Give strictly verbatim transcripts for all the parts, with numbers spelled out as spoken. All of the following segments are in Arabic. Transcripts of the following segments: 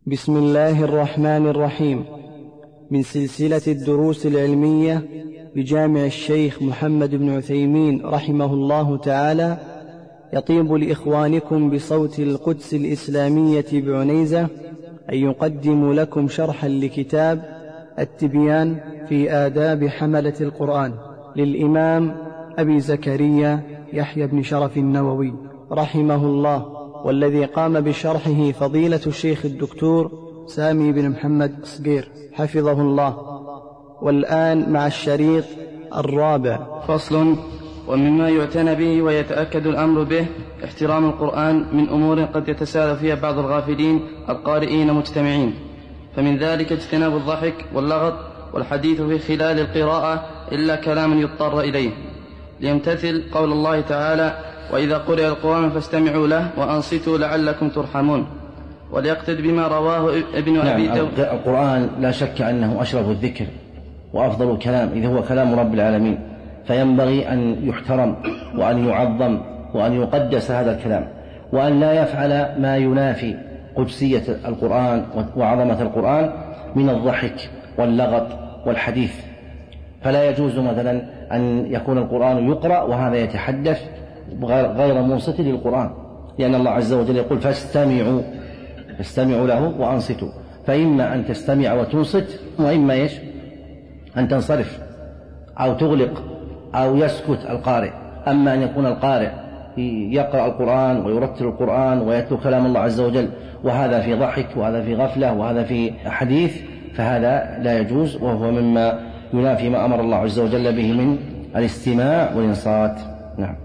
بسم الله الرحمن الرحيم. من سلسلة الدروس العلمية بجامع الشيخ محمد بن عثيمين رحمه الله تعالى، يطيب لإخوانكم بصوت القدس الإسلامية بعنيزة أن يقدم لكم شرحا لكتاب التبيان في آداب حملة القرآن للإمام أبي زكريا يحيى بن شرف النووي رحمه الله، والذي قام بشرحه فضيلة الشيخ الدكتور سامي بن محمد صقير حفظه الله. والآن مع الشريط الرابع. فصل. ومما يعتنى به ويتأكد الأمر به احترام القرآن من أمور قد يتساهل فيها بعض الغافلين القارئين مجتمعين، فمن ذلك اجتناب الضحك واللغط والحديث في خلال القراءة إلا كلاما يضطر إليه، ليمتثل قول الله تعالى: وإذا قرئ القرآن فاستمعوا له وأنصتوا لعلكم ترحمون. وليقتد بما رواه ابن أبي داود. القرآن لا شك أنه أشرف الذكر وأفضل الكلام إذا هو كلام رب العالمين، فينبغي أن يحترم وأن يعظم وأن يقدس هذا الكلام، وأن لا يفعل ما ينافي قدسية القرآن وعظمة القرآن من الضحك واللغط والحديث. فلا يجوز مثلا أن يكون القرآن يقرأ وهذا يتحدث غير منصت للقرآن، لأن الله عز وجل يقول: فاستمعوا فاستمعوا له وأنصتوا، فإما أن تستمع وتنصت، وإما إيش؟ أن تنصرف أو تغلق أو يسكت القارئ. أما أن يكون القارئ يقرأ القرآن ويرتل القرآن ويتلو كلام الله عز وجل وهذا في ضحك وهذا في غفلة وهذا في حديث، فهذا لا يجوز، وهو مما ينافي ما أمر الله عز وجل به من الاستماع والإنصات. نعم.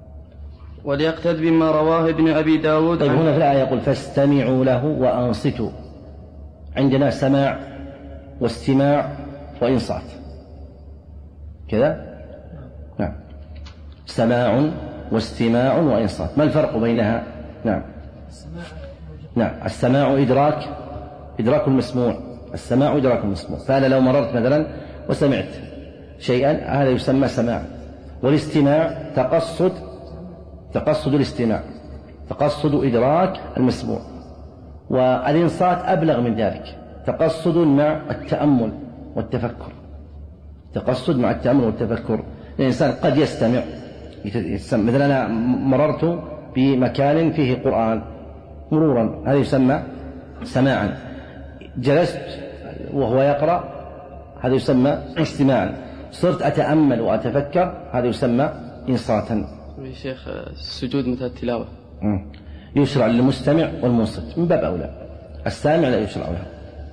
وليقتد بما رواه ابن أبي داود. طيب، هنا في الآية يقول: فاستمعوا له وأنصتوا. عندنا سماع واستماع وإنصات كذا. نعم، سماع واستماع وإنصات، ما الفرق بينها؟ نعم نعم السماع إدراك إدراك المسموع، السماع إدراك المسموع. فأنا لو مررت مثلا وسمعت شيئا هذا يسمى سماع. والاستماع تقصد تقصد الاستماع، تقصد إدراك المسموع. والإنصات أبلغ من ذلك، تقصد مع التأمل والتفكر، تقصد مع التأمل والتفكر. الإنسان قد يستمع، مثلا أنا مررت بمكان فيه قرآن مرورا، هذا يسمى سماعا. جلست وهو يقرأ، هذا يسمى استماعا. صرت أتأمل وأتفكر، هذا يسمى إنصاتا. يا شيخ، السجود مثل التلاوة يشرع للمستمع والمنصت من باب أولى، السامع لا يشرع له.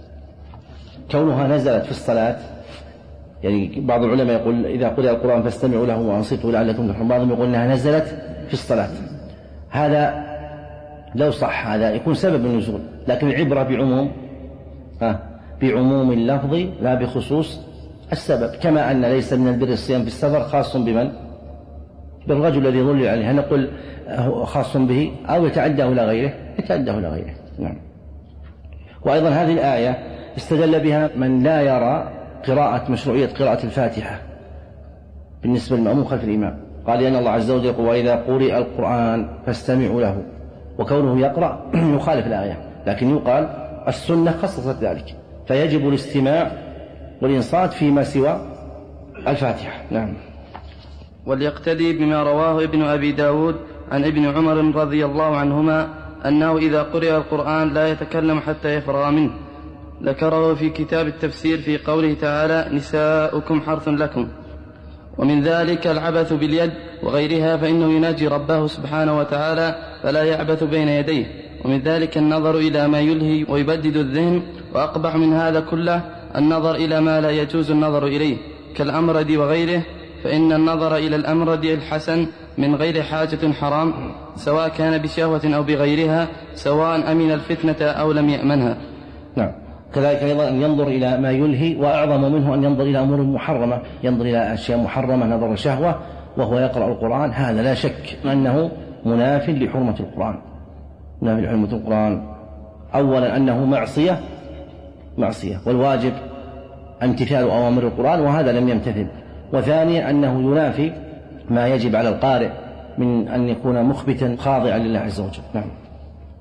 كونها نزلت في الصلاة، يعني بعض العلماء يقول: إذا قرأ القرآن فاستمعوا له وأنصتوا لعلكم ترحمون. بعضهم يقول أنها نزلت في الصلاة. هذا لو صح هذا يكون سبب النزول، لكن العبرة بعموم ها بعموم اللفظ لا بخصوص السبب. كما أن ليس من البر الصيام في السفر خاص بمن؟ بالرجل الذي ظل عليه. هل نقول خاص به أو يتعداه إلى غيره؟ يتعداه إلى غيره. نعم. وأيضا هذه الآية استدل بها من لا يرى قراءة مشروعية قراءة الفاتحة بالنسبة للمأموم خلف الإمام. قال: لأن الله عز وجل يقول: وإذا قرئ القرآن فاستمعوا له. وكونه يقرأ يخالف الآية، لكن يقال السنة خصصت ذلك، فيجب الاستماع والإنصات فيما سوى الفاتحة. نعم. وليقتدي بما رواه ابن أبي داود عن ابن عمر رضي الله عنهما أنه إذا قرئ القرآن لا يتكلم حتى يفرغ منه. ذكره في كتاب التفسير في قوله تعالى: نساؤكم حرث لكم. ومن ذلك العبث باليد وغيرها، فإنه يناجي ربه سبحانه وتعالى فلا يعبث بين يديه. ومن ذلك النظر إلى ما يلهي ويبدد الذهن. وأقبح من هذا كله النظر إلى ما لا يجوز النظر إليه كالأمرد وغيره، فإن النظر إلى الأمرد الحسن من غير حاجة حرام، سواء كان بشهوة أو بغيرها، سواء أمن الفتنة أو لم يأمنها. نعم. كذلك أيضا أن ينظر إلى ما يلهي، وأعظم منه أن ينظر إلى أمور محرمة، ينظر إلى أشياء محرمة نظر شهوة وهو يقرأ القرآن. هذا لا شك أنه مناف لحرمة القرآن، مناف لحرمة القرآن. أولا أنه معصية معصية والواجب امتثال أوامر القرآن، وهذا لم يمتثل. وثانيا أنه ينافي ما يجب على القارئ من أن يكون مخبتا خاضعا لله عز وجل. نعم.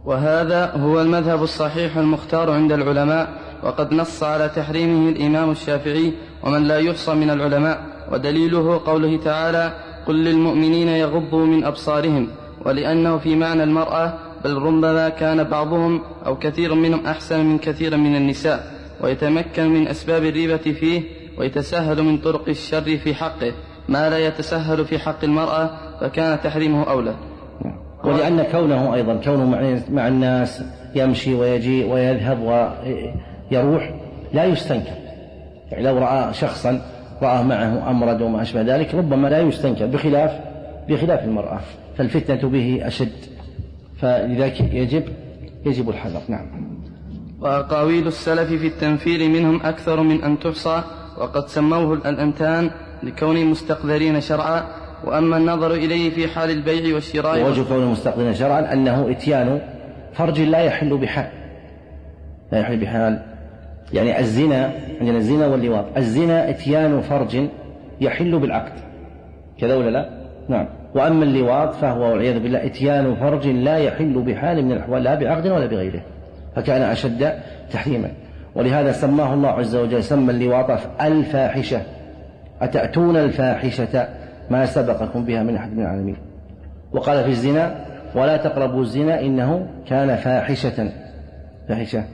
وهذا هو المذهب الصحيح المختار عند العلماء، وقد نص على تحريمه الإمام الشافعي ومن لا يحصى من العلماء، ودليله قوله تعالى: قل للمؤمنين يغضوا من أبصارهم، ولأنه في معنى المرأة، بل ربما كان بعضهم أو كثير منهم أحسن من كثير من النساء، ويتمكن من أسباب الريبة فيه، ويتسهل من طرق الشر في حقه ما لا يتسهل في حق المرأة، فكان تحريمه أولى. ولأن كونه أيضا كونه مع الناس يمشي ويجيء ويذهب ويروح لا يستنكر، يعني لو رأى شخصا رأى معه أمرد وما أشبه ذلك ربما لا يستنكر، بخلاف بخلاف المرأة فالفتنة به أشد، فلذلك يجب يجب الحذر. نعم. وأقاويل السلف في التنفير منهم أكثر من أن تحصى، وقد سموه الأنتان لكونهم مستقذرين شرعا. وأما النظر إليه في حال البيع والشراء، ووجه كونه مستقذرين شرعا أنه إتيان فرج لا يحل بحال، لا يحل بحال، يعني الزنا عندنا الزنا واللواط، الزنا إتيان فرج يحل بالعقد كذا ولا لا؟ نعم. وأما اللواط فهو والعياذ بالله إتيان فرج لا يحل بحال من الأحوال، لا بعقد ولا بغيره، فكان أشد تحريما. ولهذا سماه الله عز وجل، سمى اللواط الفاحشة، أتأتون الفاحشة ما سبقكم بها من أحد من العالمين. وقال في الزنا: ولا تقربوا الزنا إنه كان فاحشة فاحشة،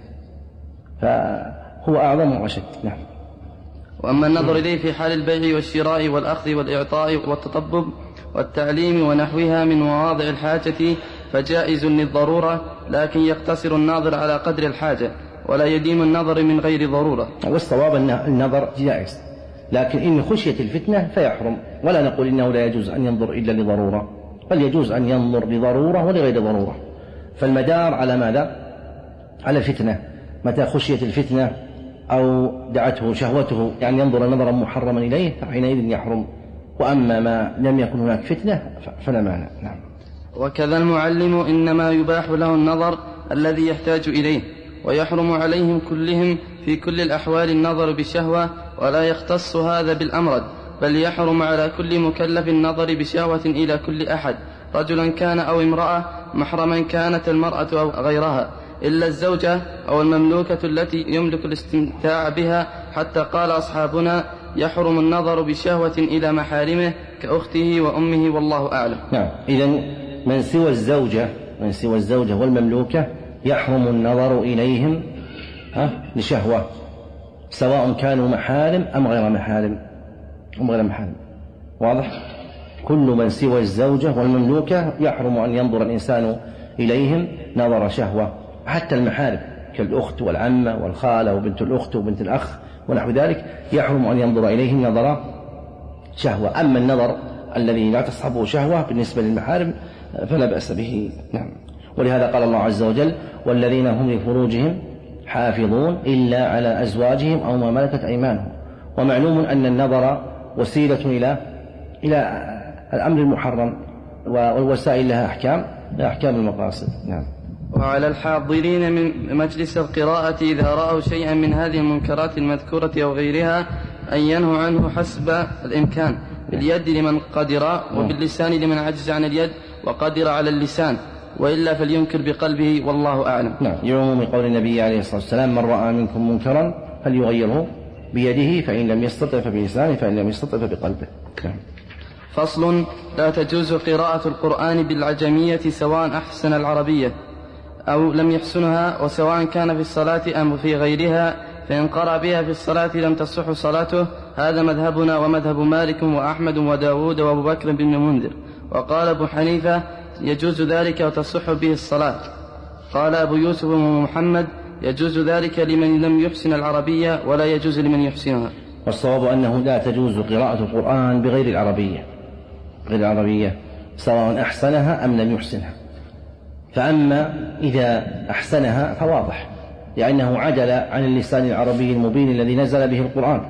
فهو أعظم وأشد. نعم. وأما النظر إليه في حال البيع والشراء والأخذ والإعطاء والتطبب والتعليم ونحوها من مواضع الحاجة فجائز للضرورة، لكن يقتصر الناظر على قدر الحاجة، ولا يديم النظر من غير ضرورة. والصواب أن النظر جائز، لكن إن خشية الفتنة فيحرم، ولا نقول إنه لا يجوز أن ينظر إلا لضرورة، بل يجوز أن ينظر لضرورة ولغير ضرورة. فالمدار على ماذا؟ على الفتنة. متى خشية الفتنة أو دعته شهوته يعني ينظر نظرا محرما إليه فحينئذ يحرم، وأما ما لم يكن هناك فتنة فلا مانع. نعم. وكذا المعلم إنما يباح له النظر الذي يحتاج إليه، ويحرم عليهم كلهم في كل الأحوال النظر بشهوة، ولا يختص هذا بالأمرد، بل يحرم على كل مكلف النظر بشهوة إلى كل أحد، رجلا كان أو امرأة، محرما كانت المرأة أو غيرها، إلا الزوجة أو المملوكة التي يملك الاستمتاع بها، حتى قال أصحابنا: يحرم النظر بشهوة إلى محارمه كأخته وأمه، والله أعلم. نعم. إذن من سوى الزوجة من سوى الزوجة والمملوكة يحرم النظر إليهم لشهوة، سواء كانوا محارم أم غير محارم أم غير محارم. واضح؟ كل من سوى الزوجة والمملوكة يحرم أن ينظر الإنسان إليهم نظر شهوة، حتى المحارم كالأخت والعمة والخالة وبنت الأخت وبنت الأخ ونحو ذلك يحرم أن ينظر إليهم نظر شهوة. أما النظر الذي لا تصحبه شهوة بالنسبة للمحارم فلا بأس به. نعم. ولهذا قال الله عز وجل: والذين هم لفروجهم حافظون إلا على أزواجهم أو ما ملكت أيمانهم. ومعلوم أن النظر وسيلة إلى إلى الأمر المحرم، والوسائل لها أحكام لها أحكام المقاصد. نعم. وعلى الحاضرين من مجلس القراءة إذا رأوا شيئا من هذه المنكرات المذكورة أو غيرها أن ينهوا عنه حسب الإمكان، باليد لمن قدر، وباللسان لمن عجز عن اليد وقدر على اللسان، وإلا فلينكر بقلبه، والله أعلم. نعم. يعم قول النبي عليه الصلاة والسلام: من رأى منكم منكرا فليغيره بيده، فإن لم يستطع فبلسانه، فإن لم يستطع فبقلبه. نعم. فصل: لا تجوز قراءة القرآن بالعجمية سواء أحسن العربية أو لم يحسنها، وسواء كان في الصلاة أم في غيرها، فإن قرأ بها في الصلاة لم تصح صلاته. هذا مذهبنا ومذهب مالك وأحمد وداود وأبو بكر بن المنذر. وقال أبو حنيفة: يجوز ذلك وتصح به الصلاة. قال أبو يوسف ومحمد: يجوز ذلك لمن لم يحسن العربية ولا يجوز لمن يحسنها. والصواب أنه لا تجوز قراءة القرآن بغير العربية غير العربية سواء أحسنها أم لم يحسنها. فأما إذا أحسنها فواضح، لأنه عدل عن اللسان العربي المبين الذي نزل به القرآن.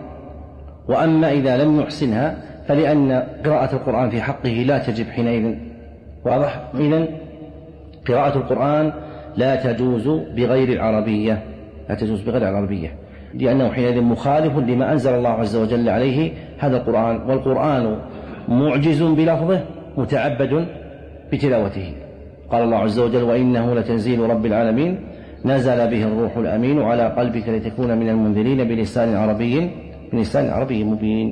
وأما إذا لم يحسنها فلأن قراءة القرآن في حقه لا تجب حينئذ. واضح؟ إذن قراءة القرآن لا تجوز بغير العربية لا تجوز بغير العربية لأنه حينئذ مخالف لما أنزل الله عز وجل عليه هذا القرآن، والقرآن معجز بلفظه متعبد بتلاوته. قال الله عز وجل وإنه لتنزيل رب العالمين نزل به الروح الأمين على قلبك لتكون من المنذرين بلسان عربي بلسان عربي مبين.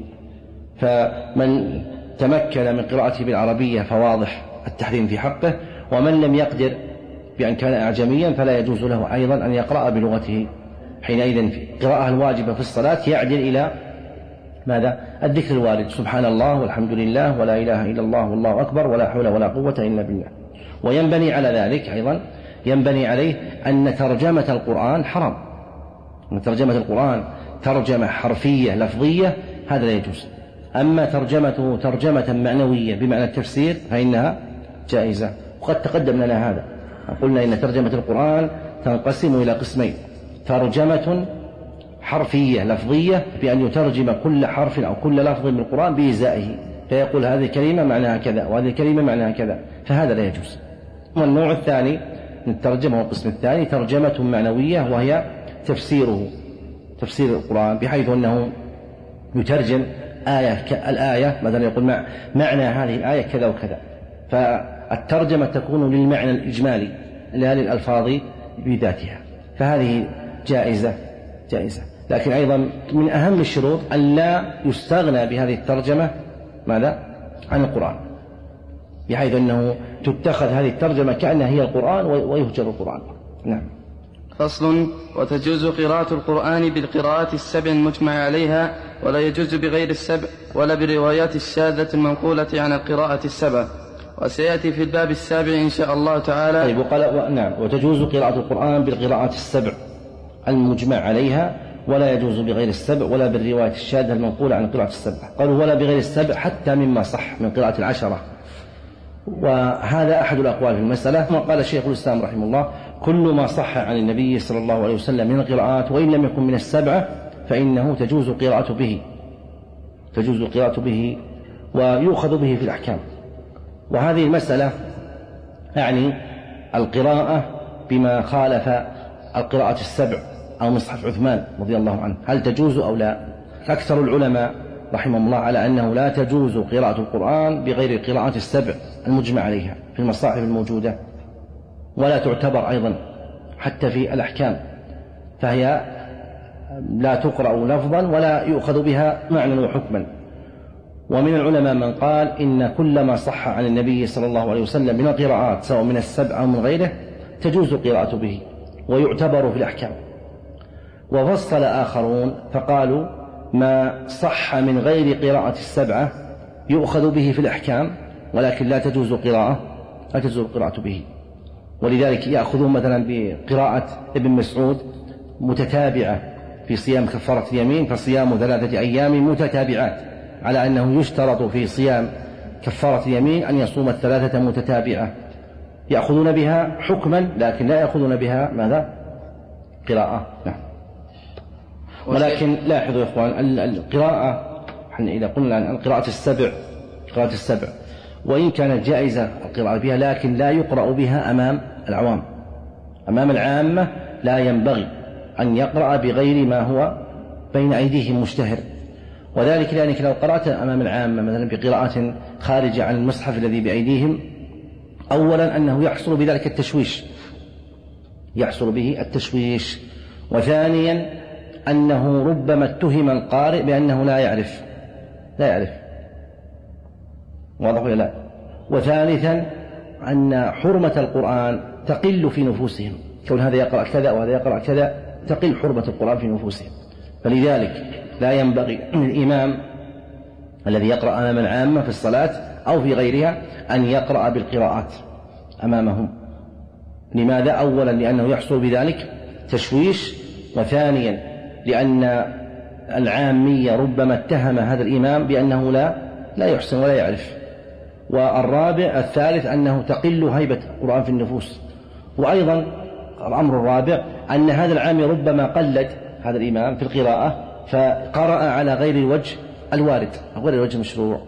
فمن تمكن من قراءته بالعربية فواضح التحريم في حقه، ومن لم يقدر بأن كان أعجميا فلا يجوز له أيضا أن يقرأ بلغته. حينئذ القراءة الواجبة في الصلاة يعدل إلى ماذا؟ الذكر الوارد سبحان الله والحمد لله ولا إله إلا الله والله أكبر ولا حول ولا قوة إلا بالله. وينبني على ذلك أيضا ينبني عليه أن ترجمة القرآن حرام، أن ترجمة القرآن ترجمة حرفية لفظية هذا لا يجوز. أما ترجمته ترجمة معنوية بمعنى التفسير فإنها جائزة. وقد تقدم لنا هذا، قلنا إن ترجمة القرآن تنقسم إلى قسمين: ترجمة حرفية لفظية بأن يترجم كل حرف أو كل لفظ من القرآن بإزائه، فيقول هذه الكلمة معناها كذا وهذه الكلمة معناها كذا، فهذا لا يجوز. والنوع الثاني من الترجمة والقسم الثاني ترجمة معنوية وهي تفسيره، تفسير القرآن، بحيث أنه يترجم آية الآية مثلا يقول معنى هذه الآية كذا وكذا، فالترجمة تكون للمعنى الإجمالي لا للألفاظ بذاتها، فهذه جائزة جائزة. لكن أيضا من أهم الشروط أن لا يستغنى بهذه الترجمة ماذا؟ عن القرآن، بحيث أنه تتخذ هذه الترجمة كأنها هي القرآن ويهجر القرآن. نعم. فصل: وتجوز قراءة القرآن بالقراءات السبع المجمع عليها، ولا يجوز بغير السبع ولا بالروايات الشاذة المنقولة عن القراءة السبع، وسيأتي في الباب السابع إن شاء الله تعالى. طيب وقال نعم وتجوز قراءة القرآن بالقراءات السبع المجمع عليها، ولا يجوز بغير السبع ولا بالرواية الشاذة المنقولة عن قراءة السبع. قالوا ولا بغير السبع حتى مما صح من قراءة العشرة، وهذا أحد الأقوال في المسألة. وقال الشيخ الإسلام رحمه الله: كل ما صح عن النبي صلى الله عليه وسلم من القراءات وإن لم يكن من السبعة فإنه تجوز قراءة به تجوز القراءة به ويؤخذ به في الأحكام. وهذه المسألة يعني القراءة بما خالف القراءة السبع أو مصحف عثمان رضي الله عنه، هل تجوز أو لا؟ أكثر العلماء رحمه الله على أنه لا تجوز قراءة القرآن بغير قراءة السبع المجمع عليها في المصاحف الموجودة، ولا تعتبر أيضا حتى في الأحكام، فهي لا تقرأ لفظا ولا يؤخذ بها معنى وحكما. ومن العلماء من قال إن كل ما صح عن النبي صلى الله عليه وسلم من القراءات سواء من السبع أو من غيره تجوز القراءة به ويعتبر في الأحكام. وفصل آخرون فقالوا ما صح من غير قراءة السبعة يؤخذ به في الأحكام، ولكن لا تجوز قراءة لا تجوز القراءة به. ولذلك يأخذون مثلا بقراءة ابن مسعود متتابعة في صيام كفارة اليمين، فصيام ثلاثة أيام متتابعات، على أنه يشترط في صيام كفارة اليمين أن يصوم الثلاثة متتابعة، يأخذون بها حكما لكن لا يأخذون بها ماذا؟ قراءة. نعم. ولكن لاحظوا يا إخوان القراءة، إذا قلنا عن القراءة السبع قراءة السبع وإن كانت جائزة القراءة بها لكن لا يقرأ بها أمام العوام، أمام العامة لا ينبغي أن يقرأ بغير ما هو بين أيديهم مشتهر. وذلك لأنك لو قرأت أمام العامة مثلا بقراءة خارجة عن المصحف الذي بأيديهم، أولا أنه يحصل بذلك التشويش يحصل به التشويش وثانيا أنه ربما اتهم القارئ بأنه لا يعرف لا يعرف واضح ولا لا؟ وثالثا أن حرمة القرآن تقل في نفوسهم، كون هذا يقرأ كذا وهذا يقرأ كذا تقل حرمة القرآن في نفوسهم. فلذلك لا ينبغي للإمام الذي يقرأ أمام العامة في الصلاة أو في غيرها أن يقرأ بالقراءات أمامهم. لماذا؟ أولا لأنه يحصل بذلك تشويش، وثانيا لأن العامية ربما اتهم هذا الإمام بأنه لا لا يحسن ولا يعرف. والرابع الثالث أنه تقل هيبة القرآن في النفوس. وأيضا الأمر الرابع أن هذا العامي ربما قلد هذا الإمام في القراءة فقرأ على غير الوجه الوارد أو غير الوجه المشروع.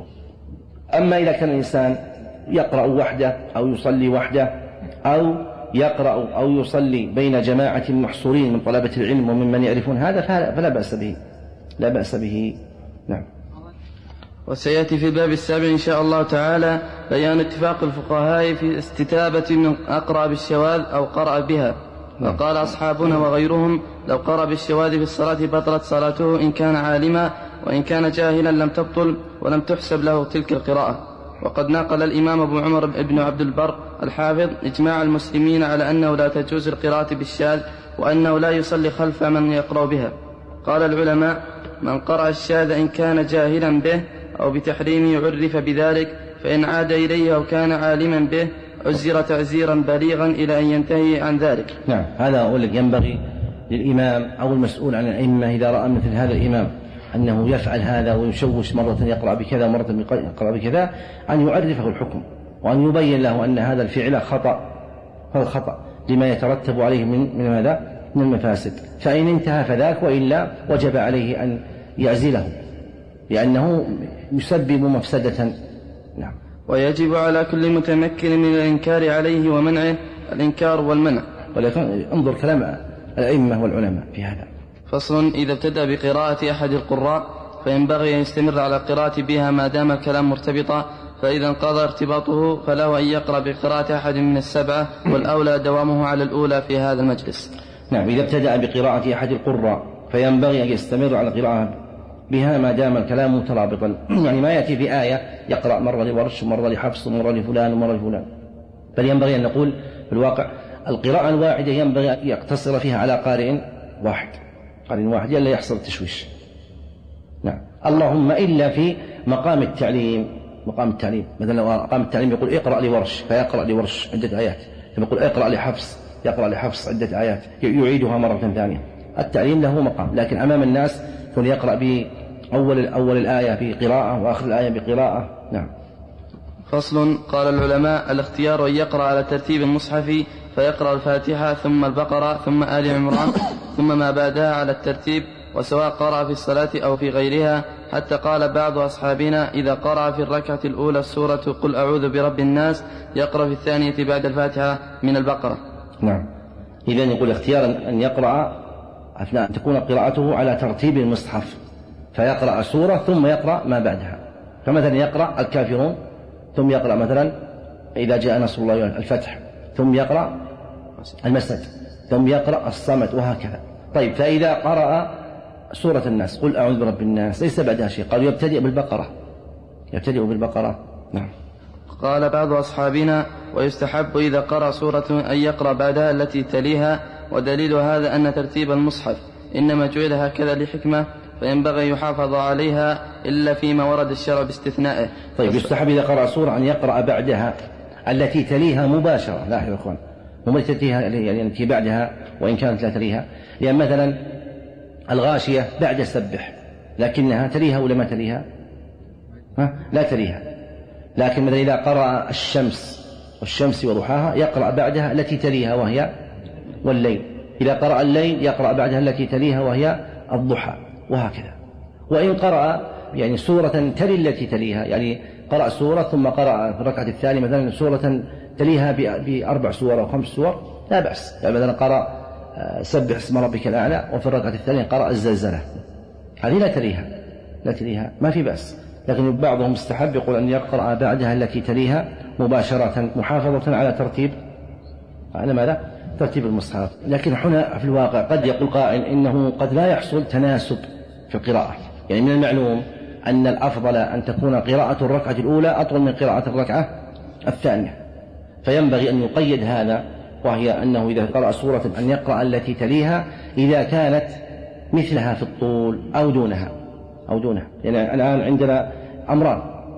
أما إذا كان الإنسان يقرأ وحده أو يصلي وحده أو يقرأ أو يصلي بين جماعة محصورين من طلبة العلم وممن يعرفون هذا فلا بأس به لا بأس به. نعم. وسيأتي في الباب السابع إن شاء الله تعالى بيان اتفاق الفقهاء في استتابة من أقرأ بالشواذ أو قرأ بها. وقال أصحابنا وغيرهم لو قرأ بالشواذ في الصلاة بطلت صلاته إن كان عالما، وإن كان جاهلا لم تبطل ولم تحسب له تلك القراءة. وقد نقل الإمام أبو عمر بن عبد البر الحافظ إجماع المسلمين على أنه لا تجوز القراءة بالشاذ، وأنه لا يصلي خلف من يقرأ بها. قال العلماء: من قرأ الشاذ إن كان جاهلا به أو بتحريمه عرف بذلك، فإن عاد إليه أو كان عالما به عزر تعزيرا بليغا إلى أن ينتهي عن ذلك. نعم، هذا أقول لك ينبغي للإمام أو المسؤول عن الأئمة إذا رأى مثل هذا الإمام أنه يفعل هذا ويشوش مرة يقرأ بكذا ومرة يقرأ بكذا أن يعرفه الحكم، وأن يبين له أن هذا الفعل خطأ، هذا خطأ لما يترتب عليه من من ماذا؟ من المفاسد. فإن انتهى فذاك، وإلا وجب عليه أن يعزله لأنه يسبب مفسدة. نعم. ويجب على كل متمكن من الإنكار عليه ومنعه الإنكار والمنع. ولكن انظر كلام الأئمة والعلماء في هذا. فصل: إذا ابتدأ بقراءة أحد القراء فينبغي أن يستمر على القراءة بها ما دام الكلام مرتبطا، فإذا انقضى ارتباطه فله أن يقرأ بقراءة أحد من السبعة، والأولى دوامه على الأولى في هذا المجلس. نعم، إذا ابتدأ بقراءة أحد القراء فينبغي أن يستمر على القراءة بها ما دام الكلام مترابطا، يعني ما يأتي في آية يقرأ مرة لورش ومرة لحفص ومرة لفلان ومرة لفلان، بل ينبغي أن نقول في الواقع القراءة الواحدة ينبغي أن يقتصر فيها على قارئ واحد، قارئ واحد يلا يحصل التشويش. نعم، اللهم إلا في مقام التعليم، مقام التعليم مثلا لو مقام التعليم يقول اقرأ لورش فيقرأ لورش عدة آيات، يقول اقرأ لحفص يقرأ لحفص عدة آيات يعيدها مرة ثانية. التعليم له مقام، لكن أمام الناس فليقرأ بأول أول الآية بقراءة وآخر الآية بقراءة. نعم. فصل: قال العلماء: الاختيار أن يقرأ على ترتيب المصحف، فيقرأ الفاتحة ثم البقرة ثم آل عمران ثم ما بعدها على الترتيب، وسواء قرأ في الصلاة أو في غيرها، حتى قال بعض أصحابنا إذا قرأ في الركعة الأولى السورة قل أعوذ برب الناس يقرأ في الثانية بعد الفاتحة من البقرة. نعم، إذن يقول اختيار أن يقرأ أثناء أن تكون قراءته على ترتيب المصحف، فيقرأ سورة ثم يقرأ ما بعدها، فمثلا يقرأ الكافرون ثم يقرأ مثلا إذا جاء نصر الله الفتح، ثم يقرأ المسد، ثم يقرأ الصمد، وهكذا. طيب، فإذا قرأ سورة الناس قل أعوذ برب الناس ليس بعدها شيء، قالوا يبتدئ بالبقرة، يبتدئ بالبقرة. نعم. قال بعض أصحابنا: ويستحب إذا قرأ سورة أن يقرأ بعدها التي تليها، ودليل هذا أن ترتيب المصحف إنما جعل هكذا لحكمة، فينبغي يحافظ عليها إلا فيما ورد الشرع باستثنائه. طيب، يستحب إذا قرأ سورة أن يقرأ بعدها التي تليها مباشرة. لاحظوا يا أخوان، وما تليها يعني التي بعدها وإن كانت لا تليها، لأن مثلا الغاشية بعد السبح لكنها تليها ولا ما تليها؟ ها؟ لا تليها. لكن مثلا إذا قرأ الشمس والشمس وضحاها يقرأ بعدها التي تليها وهي والليل، إذا قرأ الليل يقرأ بعدها التي تليها وهي الضحى، وهكذا. وإن قرأ يعني سورة تلي التي تليها، يعني قرأ سورة ثم قرأ في الركعة الثانية مثلا سورة تليها بأربع سور أو خمس سور لا بأس، يعني مثلا قرأ سبح اسم ربك الأعلى وفي الركعة الثانية قرأ الزلزلة، هذه لا تليها لا تليها ما في بأس. لكن بعضهم مستحب يقول أن يقرأ بعدها التي تليها مباشرة محافظة على ترتيب على ماذا؟ ترتيب المصحف. لكن هنا في الواقع قد يقول قائل إنه قد لا يحصل تناسب في القراءة، يعني من المعلوم أن الأفضل أن تكون قراءة الركعة الأولى أطول من قراءة الركعة الثانية، فينبغي أن يقيد هذا، وهي أنه إذا قرأ سورة أن يقرأ التي تليها إذا كانت مثلها في الطول أو دونها أو دونها. يعني الآن عندنا أمران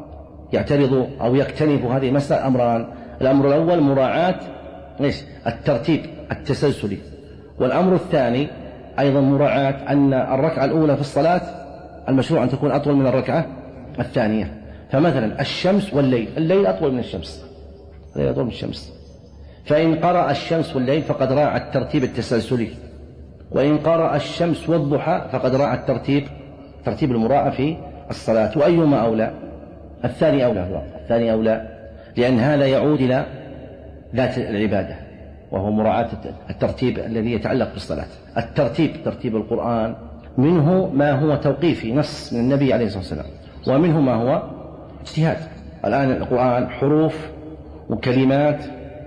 يعترض أو يختلف هذه المسألة، أمران: الأمر الأول مراعاة ليش الترتيب التسلسلي، والأمر الثاني أيضا مراعاة أن الركعة الأولى في الصلاة المشروع أن تكون أطول من الركعة الثانية. فمثلا الشمس والليل، الليل أطول من الشمس، الليل أطول من الشمس، فإن قرأ الشمس والليل فقد راعى الترتيب التسلسلي، وإن قرأ الشمس والضحى فقد راعى الترتيب ترتيب المراعاة في الصلاة. وأيهما أولى؟ الثاني أولى، الثاني أولى، لأن هذا يعود إلى ذات العبادة وهو مراعاة الترتيب الذي يتعلق بالصلاة. الترتيب ترتيب القرآن منه ما هو توقيفي نص من النبي عليه الصلاة والسلام، ومنه ما هو اجتهاد. الآن القرآن حروف وكلمات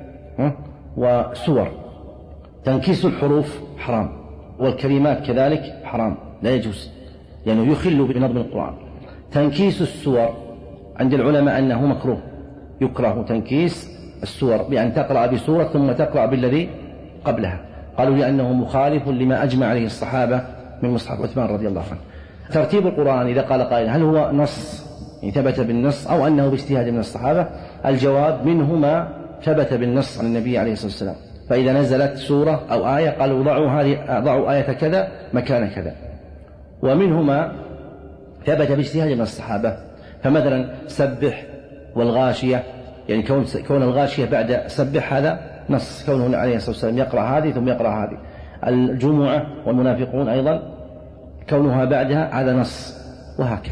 وسور، تنكيس الحروف حرام والكلمات كذلك حرام لا يجوز لأنه يخل بنظم القرآن. تنكيس السور عند العلماء أنه مكروه، يكره تنكيس السور بأن تقرأ بسورة ثم تقرأ بالذي قبلها، قالوا لأنه مخالف لما أجمع عليه الصحابة من مصحف عثمان رضي الله عنه. ترتيب القرآن إذا قال قائل هل هو نص يعني ثبت بالنص أو أنه باجتهاد من الصحابة؟ الجواب منه ما ثبت بالنص عن النبي عليه الصلاة والسلام، فإذا نزلت سورة أو آية قالوا ضعوا هذه ضعوا آية كذا مكان كذا، ومنه ما ثبت باجتهاد من الصحابة. فمثلا سبح والغاشية، يعني كون كون الغاشية بعد سبح هذا نص، كونه عليه الصلاة والسلام يقرأ هذه ثم يقرأ هذه. الجمعة والمنافقون أيضا كونها بعدها هذا نص، وهكذا.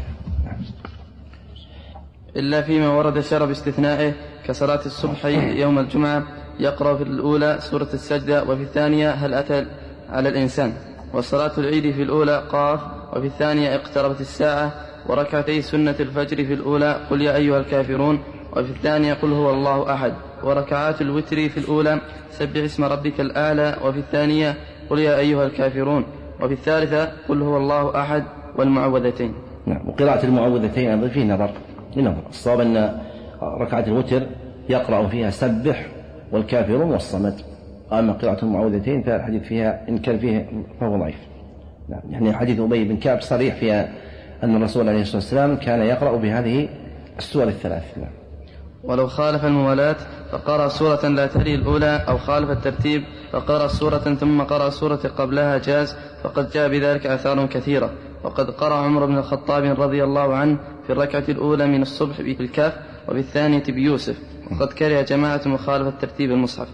إلا فيما ورد الشرع باستثنائه كصلاة الصبح يوم الجمعة يقرأ في الأولى سورة السجدة وفي الثانية هل أتى على الإنسان، وصلاة العيد في الأولى قاف وفي الثانية اقتربت الساعة، وركعتي سنة الفجر في الأولى قل يا أيها الكافرون وفي الثانية قل هو الله أحد، وركعات الوتر في الأولى سبح اسم ربك الأعلى وفي الثانية قل يا أيها الكافرون وفي الثالثة قل هو الله أحد والمعوذتين. نعم. وقراءة المعوذتين أيضا فيه نظر لنظر. الصواب أن ركعة الوتر يقرأ فيها سبح والكافرون والصمد، أما قراءة المعوذتين فالحديث فيها إن كان فيه فهو ضعيف. نعم. يعني حديث أبي بن كعب صريح فيها أن الرسول عليه الصلاة والسلام كان يقرأ بهذه السور الثلاث. نعم. ولو خالف الموالاة فقرأ سورة لا تلي الأولى أو خالف الترتيب فقرأ سورة ثم قرأ سورة قبلها جاز، فقد جاء بذلك آثار كثيرة. وقد قرأ عمر بن الخطاب رضي الله عنه في الركعة الأولى من الصبح بالكهف وفي الثانية بيوسف، وقد كره جماعة مخالفة ترتيب المصحف.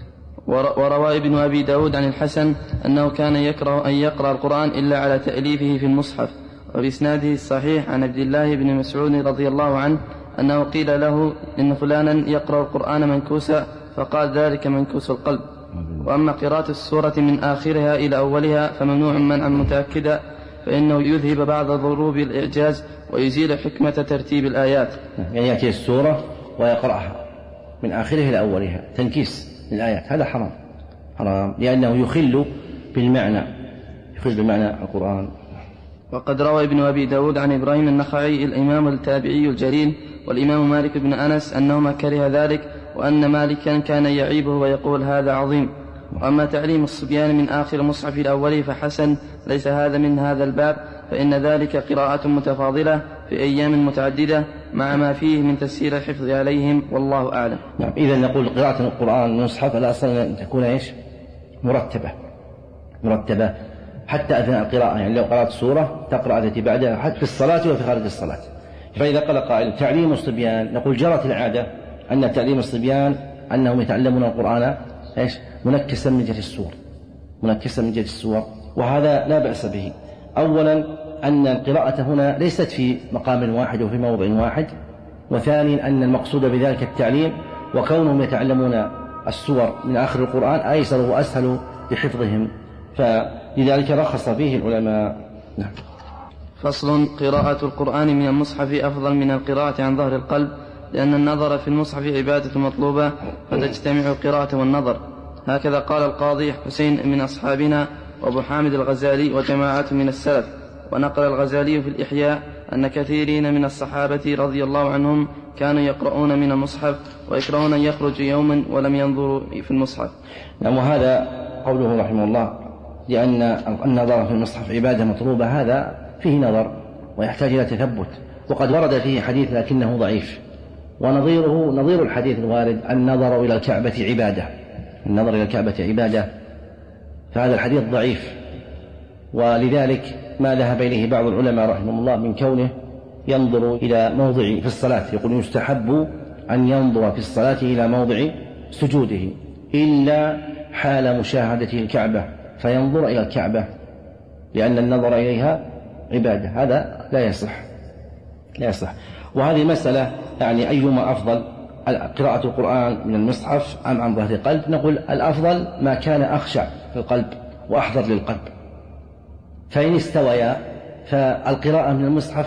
وروى ابن أبي داود عن الحسن أنه كان يكره أن يقرأ القرآن إلا على تأليفه في المصحف. وبإسناده الصحيح عن عبد الله بن مسعود رضي الله عنه أنه قيل له إن فلانا يقرأ القرآن منكوسا، فقال ذلك منكوس القلب. وأما قراءة السورة من آخرها إلى أولها فممنوع منعا متأكدا، فإنه يذهب بعض ضروب الإعجاز ويزيل حكمة ترتيب الآيات. يعني يأتي السورة ويقرأها من آخرها إلى أولها تنكيس للآيات، هذا حرام حرام لأنه يخل بالمعنى يخل بالمعنى القرآن. وقد روى ابن أبي داود عن إبراهيم النخعي الإمام التابعي الجليل والإمام مالك بن أنس أنهما كره ذلك، وأن مالكا كان يعيبه ويقول هذا عظيم. وأما تعليم الصبيان من آخر المصحف الأول فحسن، ليس هذا من هذا الباب، فإن ذلك قراءة متفاضلة في أيام متعددة مع ما فيه من تسهيل الحفظ عليهم، والله أعلم. نعم. إذا نقول قراءة القرآن من المصحف الأصل أن تكون إيش؟ مرتبة مرتبة حتى أثناء القراءة، يعني لو قرأت سورة تقرأ التي بعدها حتى في الصلاة وفي خارج الصلاة. فإذا قال قائل تعليم الصبيان، نقول جرت العادة أن تعليم الصبيان أنهم يتعلمون القرآن إيش؟ منكسا من جهة السور منكسا من جهة السور وهذا لا بأس به. أولا أن القراءة هنا ليست في مقام واحد وفي موضع واحد، وثانيا أن المقصود بذلك التعليم، وكونهم يتعلمون السور من آخر القرآن أيسر وأسهل لحفظهم، فلذلك رخص فيه العلماء. نعم. فصل: قراءة القرآن من المصحف أفضل من القراءة عن ظهر القلب، لأن النظر في المصحف عبادة مطلوبة فتجتمع القراءة والنظر. هكذا قال القاضي حسين من أصحابنا وأبو حامد الغزالي وجماعة من السلف. ونقل الغزالي في الإحياء أن كثيرين من الصحابة رضي الله عنهم كانوا يقرؤون من المصحف ويكرهون أن يخرج يوما ولم ينظروا في المصحف. نعم. وهذا قوله رحمه الله لأن النظر في المصحف عبادة مطلوبة، هذا فيه نظر ويحتاج إلى تثبت، وقد ورد فيه حديث لكنه ضعيف، ونظيره نظير الحديث الوارد النظر إلى الكعبة عبادة النظر إلى الكعبة عبادة فهذا الحديث ضعيف، ولذلك ما ذهب إليه بعض العلماء رحمه الله من كونه ينظر إلى موضع في الصلاة، يقول يستحب أن ينظر في الصلاة إلى موضع سجوده إلا حال مشاهدته الكعبة فينظر إلى الكعبة، لأن النظر إليها عبادة، هذا لا يصح لا يصح وهذه مسألة يعني أيما أفضل، قراءة القرآن من المصحف أم عن ظهر قلب؟ نقول الأفضل ما كان أخشع في القلب وأحضر للقلب، فإن استويا فالقراءة من المصحف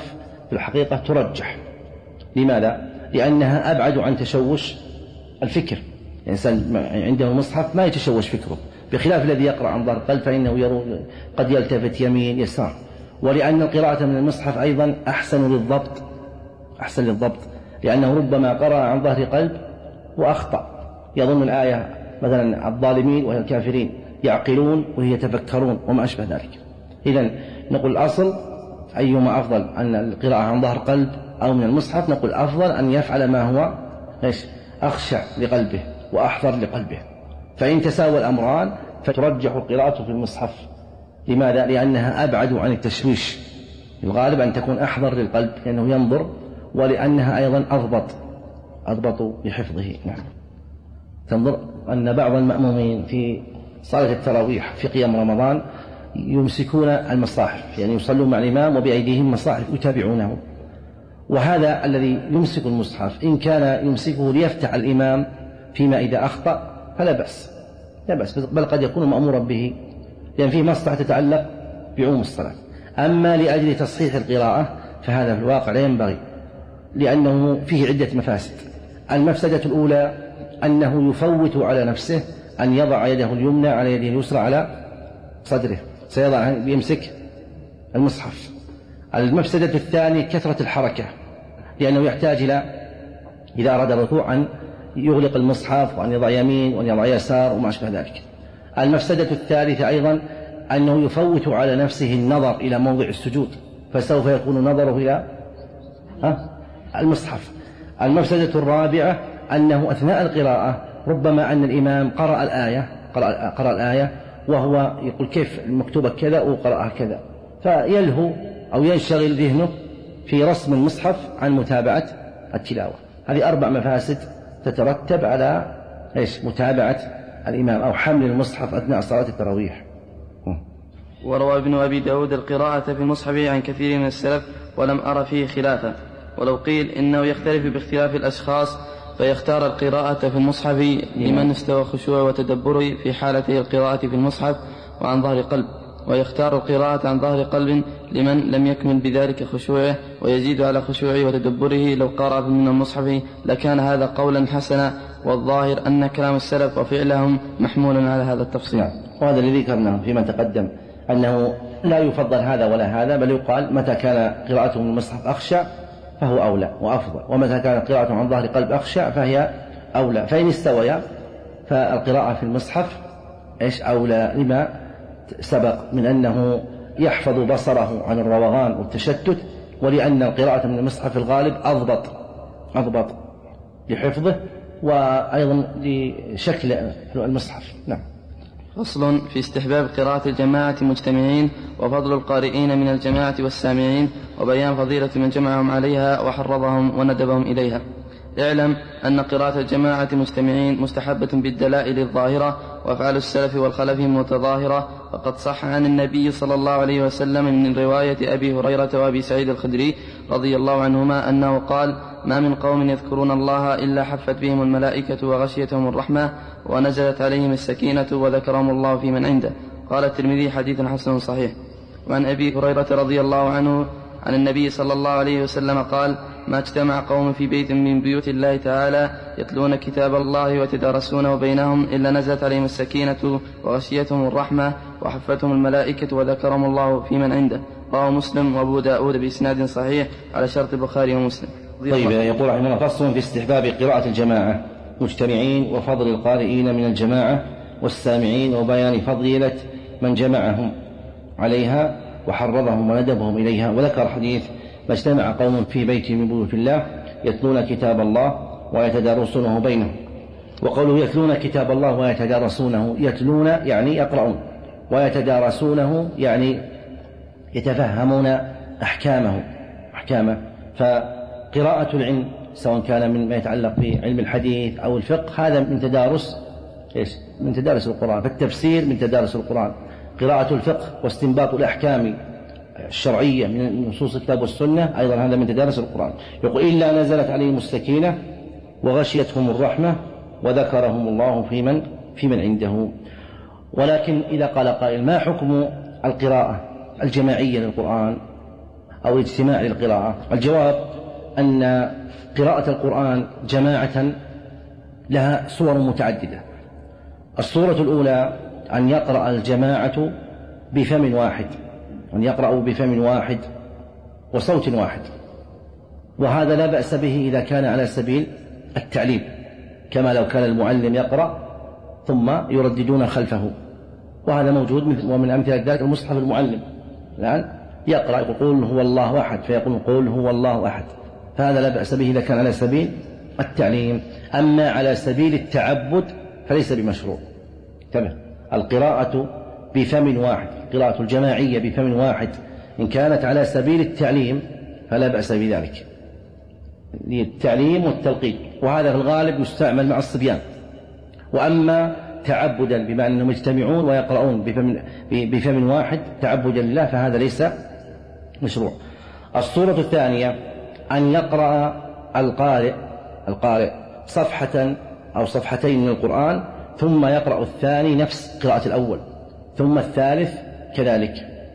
في الحقيقة ترجح. لماذا؟ لأنها أبعد عن تشوش الفكر. الإنسان عنده مصحف ما يتشوش فكره، بخلاف الذي يقرأ عن ظهر قلب فإنه يرو قد يلتفت يمين يسار. ولأن القراءة من المصحف أيضا أحسن للضبط، أحسن للضبط لأنه ربما قرأ عن ظهر قلب وأخطأ، يظن الآية مثلا الظالمين وهي الكافرين، يعقلون وهي يتفكرون وما أشبه ذلك. إذن نقول الأصل أيهما أفضل، أن القراءة عن ظهر قلب أو من المصحف؟ نقول أفضل أن يفعل ما هو إيش أخشع لقلبه وأحضر لقلبه. فإن تساوى الأمران فترجح القراءة في المصحف. لماذا؟ لأنها أبعد عن التشويش، الغالب أن تكون أحضر للقلب لأنه ينظر، ولأنها أيضا أضبط أضبط بحفظه. نعم. تنظر أن بعض المأمومين في صلاة التراويح في قيام رمضان يمسكون المصاحف، يعني يصلون مع الإمام وبأيديهم مصاحف يتابعونه، وهذا الذي يمسك المصحف إن كان يمسكه ليفتح الإمام فيما إذا أخطأ فلا بأس، لا بأس، بل قد يكون مأمورا به لأن فيه مصلحة تتعلق بعموم الصلاة. أما لأجل تصحيح القراءة فهذا في الواقع لا ينبغي، لأنه فيه عدة مفاسد. المفسدة الأولى أنه يفوت على نفسه أن يضع يده اليمنى على يده اليسرى على صدره، سيضع يمسك المصحف. المفسدة الثانية كثرة الحركة، لأنه يحتاج إلى إذا أراد الركوع أن يغلق المصحف وأن يضع يمين وأن يضع يسار وما أشبه ذلك. المفسدة الثالثة أيضا أنه يفوت على نفسه النظر إلى موضع السجود، فسوف يكون نظره إلى المصحف. المفسدة الرابعة أنه أثناء القراءة ربما أن الإمام قرأ الآية قرأ, قرأ الآية وهو يقول كيف المكتوبة كذا وقرأها كذا، فيلهو أو ينشغل ذهنه في رسم المصحف عن متابعة التلاوة. هذه أربع مفاسد تترتب على إيش متابعة الإمام أو حمل المصحف أثناء صلاة التراويح. وروى ابن أبي داود القراءة في المصحف عن كثير من السلف ولم أرى فيه خلافا، ولو قيل إنه يختلف باختلاف الأشخاص فيختار القراءة في المصحف لمن استوى خشوع وتدبره في حالته القراءة في المصحف وعن ظهر قلب، ويختار القراءة عن ظهر قلب لمن لم يكمل بذلك خشوعه ويزيد على خشوعه وتدبره لو قرأ من المصحف لكان هذا قولا حسنا، والظاهر أن كلام السلف وفعلهم محمول على هذا التفصيل. وهذا الذي ذكرناه فيما تقدم أنه لا يفضل هذا ولا هذا، بل يقال متى كان قراءته من المصحف أخشع فهو أولى وأفضل، ومتى كان قراءته عن ظهر قلب أخشع فهي أولى. فإن استويا فالقراءة في المصحف إيش أولى لما سبق من أنه يحفظ بصره عن الروغان والتشتت، ولأن القراءة من المصحف الغالب أضبط أضبط لحفظه وأيضا لشكل المصحف. نعم. فصل في استحباب قراءة الجماعة مجتمعين وفضل القارئين من الجماعة والسامعين وبيان فضيلة من جمعهم عليها وحرضهم وندبهم إليها. اعلم أن قراءة الجماعة مجتمعين مستحبة بالدلائل الظاهرة، وأفعال السلف والخلف متظاهرة، فقد صح عن النبي صلى الله عليه وسلم من رواية أبي هريرة وأبي سعيد الخدري رضي الله عنهما أنه قال: ما من قوم يذكرون الله إلا حفت بهم الملائكة وغشيتهم الرحمة ونزلت عليهم السكينة وذكرهم الله في من عنده. قال الترمذي: حديث حسن صحيح. وعن أبي هريرة رضي الله عنه عن النبي صلى الله عليه وسلم قال: ما اجتمع قوم في بيت من بيوت الله تعالى يتلون كتاب الله ويتدارسونه بينهم إلا نزلت عليهم السكينة وغشيتهم الرحمة وحفتهم الملائكة وذكرهم الله في من عنده. رواه مسلم وأبو داود بإسناد صحيح على شرط البخاري ومسلم. طيب، يقول رحمه الله: فصل في استحباب قراءة الجماعة مجتمعين وفضل القارئين من الجماعة والسامعين وبيان فضيلة من جمعهم عليها وحرضهم وندبهم إليها. وذكر حديث: ما اجتمع قوم في بيت من بيوت الله يتلون كتاب الله ويتدارسونه بينهم. وقوله يتلون كتاب الله ويتدارسونه، يتلون يعني يقرؤون، ويتدارسونه يعني يتفهمون أحكامه أحكامه فقراءة العلم سواء كان من ما يتعلق بعلم الحديث أو الفقه هذا من تدارس إيش؟ من تدارس القرآن. فالتفسير من تدارس القرآن، قراءة الفقه واستنباط الأحكام الشرعية من نصوص الكتاب والسنة أيضا هذا من تدارس القرآن. يقول: إلا نزلت عليهم السكينة وغشيتهم الرحمة وذكرهم الله في من في من عنده. ولكن إذا قال قائل: ما حكم القراءة الجماعية للقرآن؟ أو اجتماع للقراءة؟ الجواب أن قراءة القرآن جماعة لها صور متعددة. الصورة الأولى أن يقرأ الجماعة بفم واحد، أن يقرأوا بفم واحد وصوت واحد، وهذا لا بأس به إذا كان على سبيل التعليم، كما لو كان المعلم يقرأ ثم يرددون خلفه، وهذا موجود. ومن أمثلة ذلك المصحف المعلم الآن يقرأ يقول هو الله أحد فيقول قول هو الله أحد، فهذا لا بأس به إذا كان على سبيل التعليم. أما على سبيل التعبد فليس بمشروع. تمام. القراءة بفم واحد، القراءة الجماعية بفم واحد إن كانت على سبيل التعليم فلا بأس بذلك، للتعليم والتلقين، وهذا في الغالب يستعمل مع الصبيان. وأما تعبدا بمعنى أنهم يجتمعون ويقرؤون بفم, بفم واحد تعبدا لله فهذا ليس مشروع. الصورة الثانية أن يقرأ القارئ القارئ صفحة أو صفحتين من القرآن ثم يقرأ الثاني نفس قراءة الأول ثم الثالث كذلك،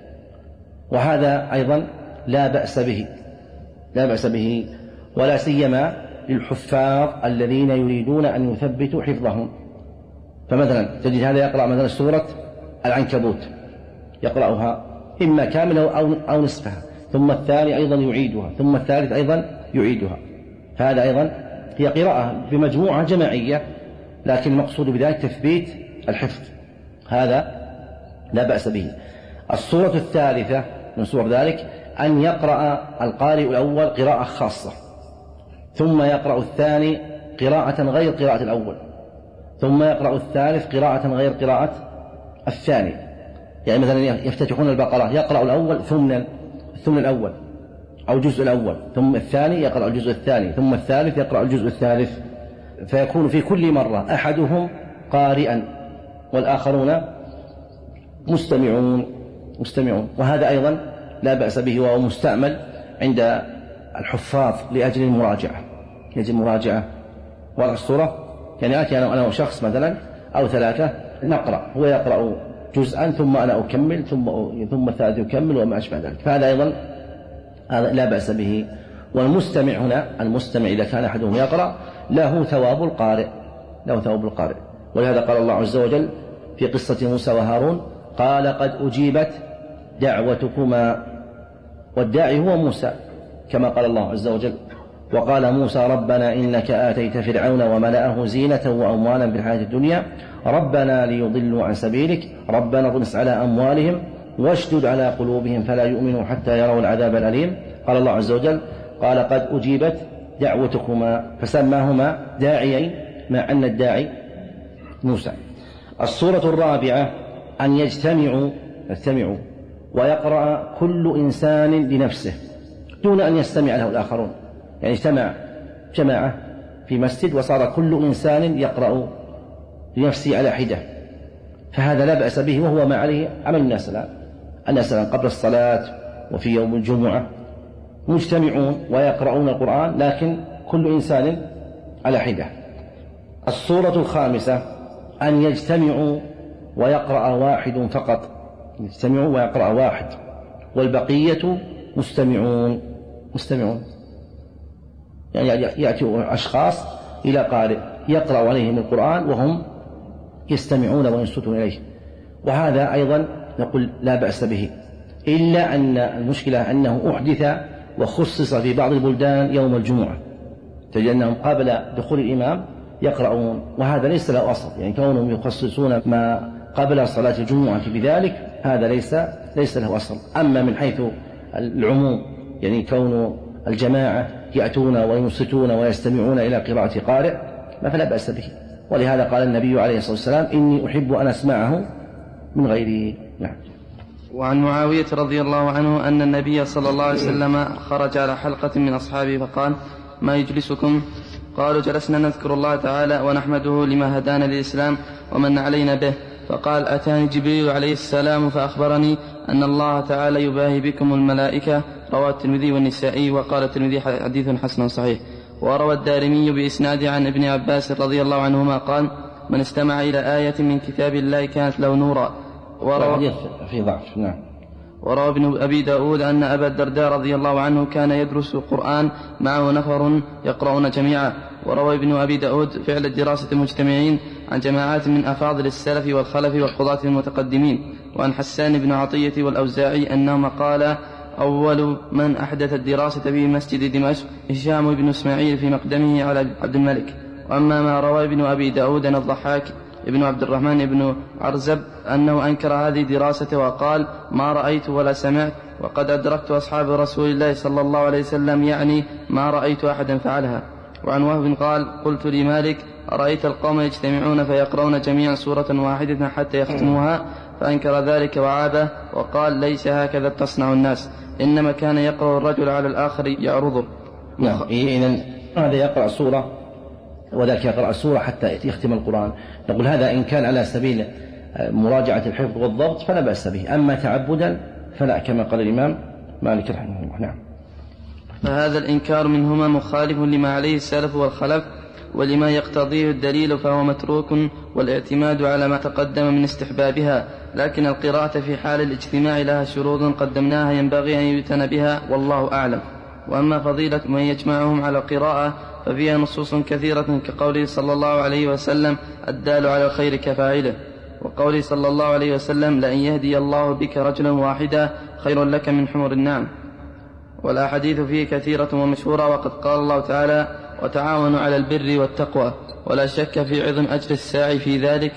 وهذا أيضا لا بأس به لا بأس به ولا سيما للحفاظ الذين يريدون أن يثبتوا حفظهم. فمثلا تجد هذا يقرأ مثلا سورة العنكبوت يقرأها إما كاملة أو, أو نصفها، ثم الثاني أيضا يعيدها، ثم الثالث أيضا يعيدها، فهذا أيضا هي قراءة بمجموعة جماعية، لكن المقصود بذلك تثبيت الحفظ، هذا لا بأس به. الصورة الثالثة من صور ذلك أن يقرأ القارئ الأول قراءة خاصة ثم يقرأ الثاني قراءة غير قراءة الأول ثم يقرأ الثالث قراءة غير قراءة الثاني. يعني مثلا يفتتحون البقرة يقرأ الأول ثمن الثمن الأول أو الجزء الأول، ثم الثاني يقرأ الجزء الثاني، ثم الثالث يقرأ الجزء الثالث، فيكون في كل مرة أحدهم قارئا والآخرون مستمعون مستمعون وهذا أيضا لا بأس به، وهو مستعمل عند الحفاظ لأجل المراجعة لأجل المراجعة وضع الصورة. يعني آتي أنا وشخص مثلا أو ثلاثة نقرأ، هو يقرأ جزءا ثم أنا أكمل ثم ثم الثالث يكمل وما أشبه ذلك، فهذا أيضا لا بأس به. والمستمع هنا المستمع إذا كان أحدهم يقرأ له ثواب القارئ له ثواب القارئ ولهذا قال الله عز وجل في قصة موسى وهارون قال قد أجيبت دعوتكما، والداعي هو موسى كما قال الله عز وجل وقال موسى ربنا إنك آتيت فرعون وملأه زينة وأموالا في الحياة الدنيا ربنا ليضلوا عن سبيلك ربنا اطمس على أموالهم واشدد على قلوبهم فلا يؤمنوا حتى يروا العذاب الأليم. قال الله عز وجل قال قد أجيبت دعوتكما فسماهما داعيين مع أن الداعي موسى. الصورة الرابعة أن يجتمعوا يجتمعوا ويقرأ كل إنسان بنفسه دون أن يستمع له الآخرون، يعني اجتمع جماعة في مسجد وصار كل إنسان يقرأ لنفسه على حدة، فهذا لا بأس به، وهو ما عليه عمل الناس الآن. الناس الآن قبل الصلاة وفي يوم الجمعة مجتمعون ويقرؤون القرآن لكن كل إنسان على حدة. الصورة الخامسة أن يجتمعوا ويقرأ واحد فقط، يجتمعوا ويقرأ واحد والبقية مستمعون مستمعون يعني يأتي أشخاص إلى قارئ يقرأ عليهم القرآن وهم يستمعون وينصتون إليه، وهذا أيضا نقول لا بأس به، إلا أن المشكلة أنه أحدث وخصص في بعض البلدان يوم الجمعة، تجد أنهم قبل دخول الإمام يقرؤون، وهذا ليس له أصل، يعني كونهم يخصصون ما قبل صلاة الجمعة بذلك هذا ليس ليس له أصل. أما من حيث العموم يعني كون الجماعة يأتون وينصتون ويستمعون إلى قراءة قارئ ما فلا بأس به، ولهذا قال النبي عليه الصلاة والسلام إني أحب أن أسمعه من غيره. نعم. وعن معاوية رضي الله عنه أن النبي صلى الله عليه وسلم خرج على حلقة من أصحابه فقال ما يجلسكم؟ قالوا جلسنا نذكر الله تعالى ونحمده لما هدانا للإسلام ومن علينا به. فقال أتاني جبريل عليه السلام فأخبرني أن الله تعالى يباهي بكم الملائكة. رواه الترمذي والنسائي وقال الترمذي حديث حسن صحيح. وروى الدارمي بإسناد عن ابن عباس رضي الله عنهما قال من استمع إلى آية من كتاب الله كانت له نورا. وروى في ضعف. نعم. وروى ابن أبي داود أن أبا الدرداء رضي الله عنه كان يدرس القرآن معه نفر يقرؤون جميعا. وروى ابن أبي داود فعل الدراسة مجتمعين عن جماعات من أفاضل السلف والخلف والقضاة المتقدمين. وعن حسان بن عطية والأوزاعي أنهما قال أول من أحدث الدراسة في مسجد دمشق هشام بن إسماعيل في مقدمه على عبد الملك. وأما ما روى ابن أبي داود أن الضحاك ابن عبد الرحمن بن عرزب أنه أنكر هذه الدراسة وقال ما رأيت ولا سمعت وقد أدركت أصحاب رسول الله صلى الله عليه وسلم يعني ما رأيت أحدا فعلها. وعن وهب قال قلت لمالك أرأيت القوم يجتمعون فيقرؤون جميعا سورة واحدة حتى يختموها فأنكر ذلك وعابه وقال ليس هكذا تصنع الناس إنما كان يقرأ الرجل على الآخر يعرضه. نعم إذن هذا يقرأ سورة وذاك يقرأ سورة حتى يختم القرآن. نقول هذا إن كان على سبيل مراجعة الحفظ والضبط فلا بأس به، أما تعبدا فلا كما قال الإمام مالك رحمه الله. نعم. فهذا الإنكار منهما مخالف لما عليه السلف والخلف ولما يقتضيه الدليل فهو متروك والاعتماد على ما تقدم من استحبابها. لكن القراءة في حال الاجتماع لها شروط قدمناها ينبغي أن يؤتن بها والله أعلم. وأما فضيلة من يجمعهم على القراءة ففيها نصوص كثيرة كقوله صلى الله عليه وسلم الدال على الخير كفاعله، وقوله صلى الله عليه وسلم لأن يهدي الله بك رجلا واحدا خير لك من حمر النعم. والأحاديث فيه كثيرة ومشهورة. وقد قال الله تعالى وتعاونوا على البر والتقوى. ولا شك في عظم أجر الساعي في ذلك.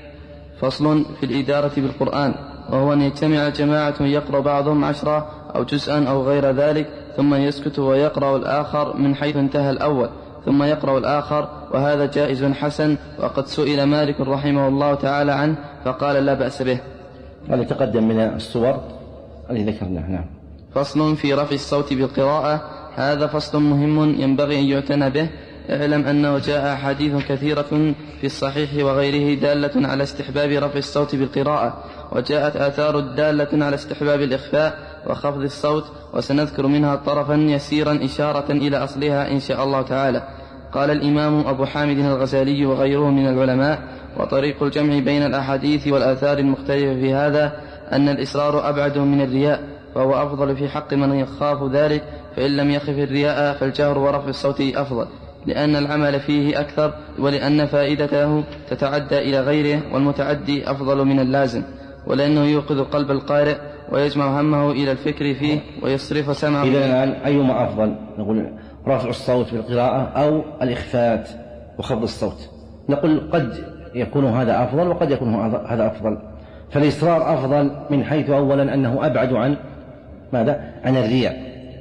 فصل في الإدارة بالقرآن، وهو أن يجتمع جماعة يقرأ بعضهم عشرة أو جزءا أو غير ذلك ثم يسكت ويقرأ الآخر من حيث انتهى الأول ثم يقرأ الآخر، وهذا جائز حسن. وقد سئل مالك رحمه الله تعالى عنه فقال لا بأس به. هذا تقدم من الصور الذي ذكرناه. نعم. فصل في رفع الصوت بالقراءة. هذا فصل مهم ينبغي أن يعتنى به. اعلم أنه جاء أحاديث كثيرة في الصحيح وغيره دالة على استحباب رفع الصوت بالقراءة، وجاءت آثار دالة على استحباب الإخفاء وخفض الصوت، وسنذكر منها طرفا يسيرا إشارة إلى أصلها إن شاء الله تعالى. قال الإمام أبو حامد الغزالي وغيره من العلماء وطريق الجمع بين الأحاديث والآثار المختلفة في هذا أن الإصرار أبعد من الرياء، فهو أفضل في حق من يخاف ذلك، فإن لم يخف الرياء فالجهر ورفع الصوت أفضل، لأن العمل فيه أكثر ولأن فائدته تتعدى إلى غيره، والمتعدي أفضل من اللازم، ولأنه يوقظ قلب القارئ ويجمع همه إلى الفكر فيه ويصرف سمعه. إذا الآن أيما أفضل؟ نقول رفع الصوت بالقراءة أو الإخفاء وخفض الصوت؟ نقول قد يكون هذا أفضل وقد يكون هذا أفضل. فالإصرار أفضل من حيث أولا أنه أبعد عن ماذا؟ عن الرياء،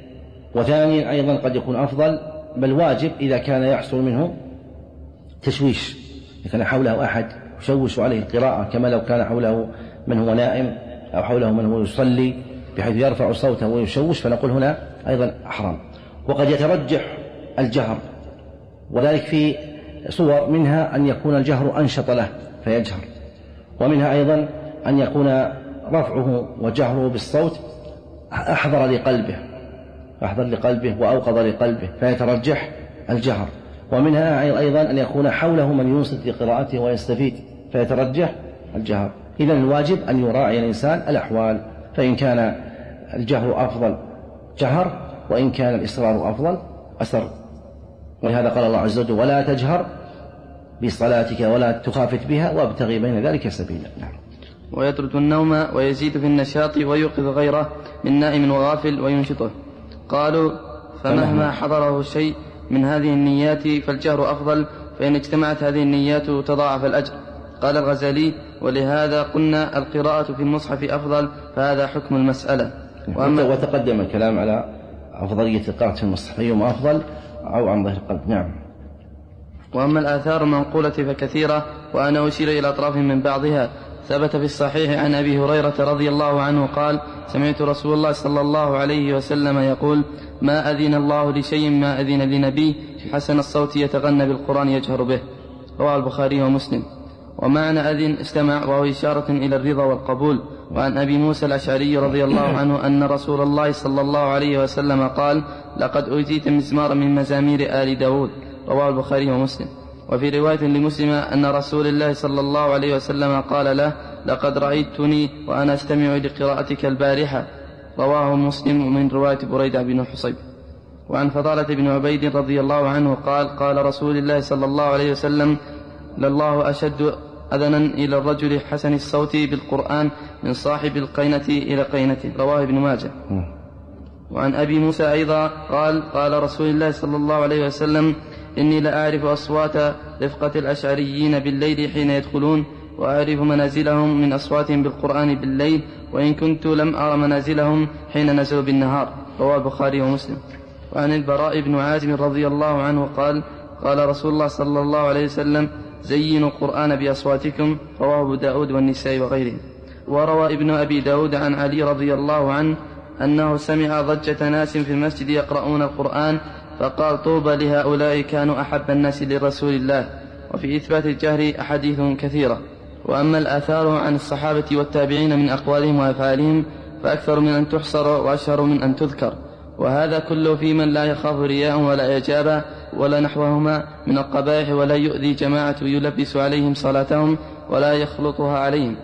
وثانيا أيضا قد يكون أفضل بل واجب إذا كان يحصل منه تشويش، إذا كان حوله أحد يشوش عليه القراءة كما لو كان حوله من هو نائم أو حوله من هو يصلي بحيث يرفع صوته ويشوش، فنقول هنا أيضا حرام. وقد يترجح الجهر، وذلك في صور منها أن يكون الجهر أنشط له فيجهر، ومنها أيضا أن يكون رفعه وجهره بالصوت أحضر لقلبه أحضر لقلبه وأوقظ لقلبه فيترجح الجهر، ومنها أيضا أن يكون حوله من ينصت لقراءته ويستفيد فيترجح الجهر. إذن الواجب أن يراعي الإنسان الأحوال، فإن كان الجهر أفضل جهر، وإن كان الإصرار أفضل أسر. ولهذا قال الله عز وجل ولا تجهر بصلاتك ولا تخافت بها وابتغي بين ذلك سبيلا. نعم. ويطرد النوم ويزيد في النشاط ويوقظ غيره من نائم وغافل وينشطه. قالوا فمهما حضره شيء من هذه النيات فالجهر أفضل، فإن اجتمعت هذه النيات تضاعف الأجر. قال الغزالي ولهذا قلنا القراءة في المصحف أفضل، فهذا حكم المسألة. وتقدم الكلام على أفضلية القراءة في المصحف أيهما أفضل أو عن ظهر القلب. نعم. وأما الآثار المنقولة فكثيرة، وأنا أشير إلى أطراف من بعضها. ثبت في الصحيح عن أبي هريرة رضي الله عنه قال سمعت رسول الله صلى الله عليه وسلم يقول ما أذن الله لشيء ما أذن لنبي حسن الصوت يتغنى بالقرآن يجهر به. رواه البخاري ومسلم. ومعنى أذن استمع، وهو إشارة إلى الرضا والقبول. وعن أبي موسى الأشعري رضي الله عنه أن رسول الله صلى الله عليه وسلم قال لقد أوتيت مزمارا من مزامير آل داود. رواه البخاري ومسلم. وفي رواية لمسلم أن رسول الله صلى الله عليه وسلم قال له لقد رأيتني وأنا أستمع لقراءتك البارحة. رواه مسلم من رواية بريدة بن الحصيب. وعن فضالة بن عبيد رضي الله عنه قال قال رسول الله صلى الله عليه وسلم لله أشد أذنا إلى الرجل حسن الصوت بالقرآن من صاحب القينة إلى قينته. رواه ابن ماجه. وعن أبي موسى أيضا قال قال رسول الله صلى الله عليه وسلم إني لأعرف أصوات رفقة الأشعريين بالليل حين يدخلون، وأعرف منازلهم من أصواتهم بالقرآن بالليل، وإن كنت لم أرى منازلهم حين نزلوا بالنهار. رواه البخاري ومسلم. وعن البراء بن عازم رضي الله عنه قال قال رسول الله صلى الله عليه وسلم زينوا القرآن بأصواتكم. رواه أبو داود والنسائي وغيره. وروى ابن أبي داود عن علي رضي الله عنه أنه سمع ضجة ناس في المسجد يقرؤون القرآن فقال طوبى لهؤلاء كانوا أحب الناس لرسول الله. وفي إثبات الجهر أحاديث كثيرة. وأما الآثار عن الصحابة والتابعين من أقوالهم وأفعالهم فأكثر من أن تحصر وأشهر من أن تذكر، وهذا كله في من لا يخاف رياء ولا إجابة ولا نحوهما من القبائح، ولا يؤذي جماعة يلبس عليهم صلاتهم ولا يخلطها عليهم.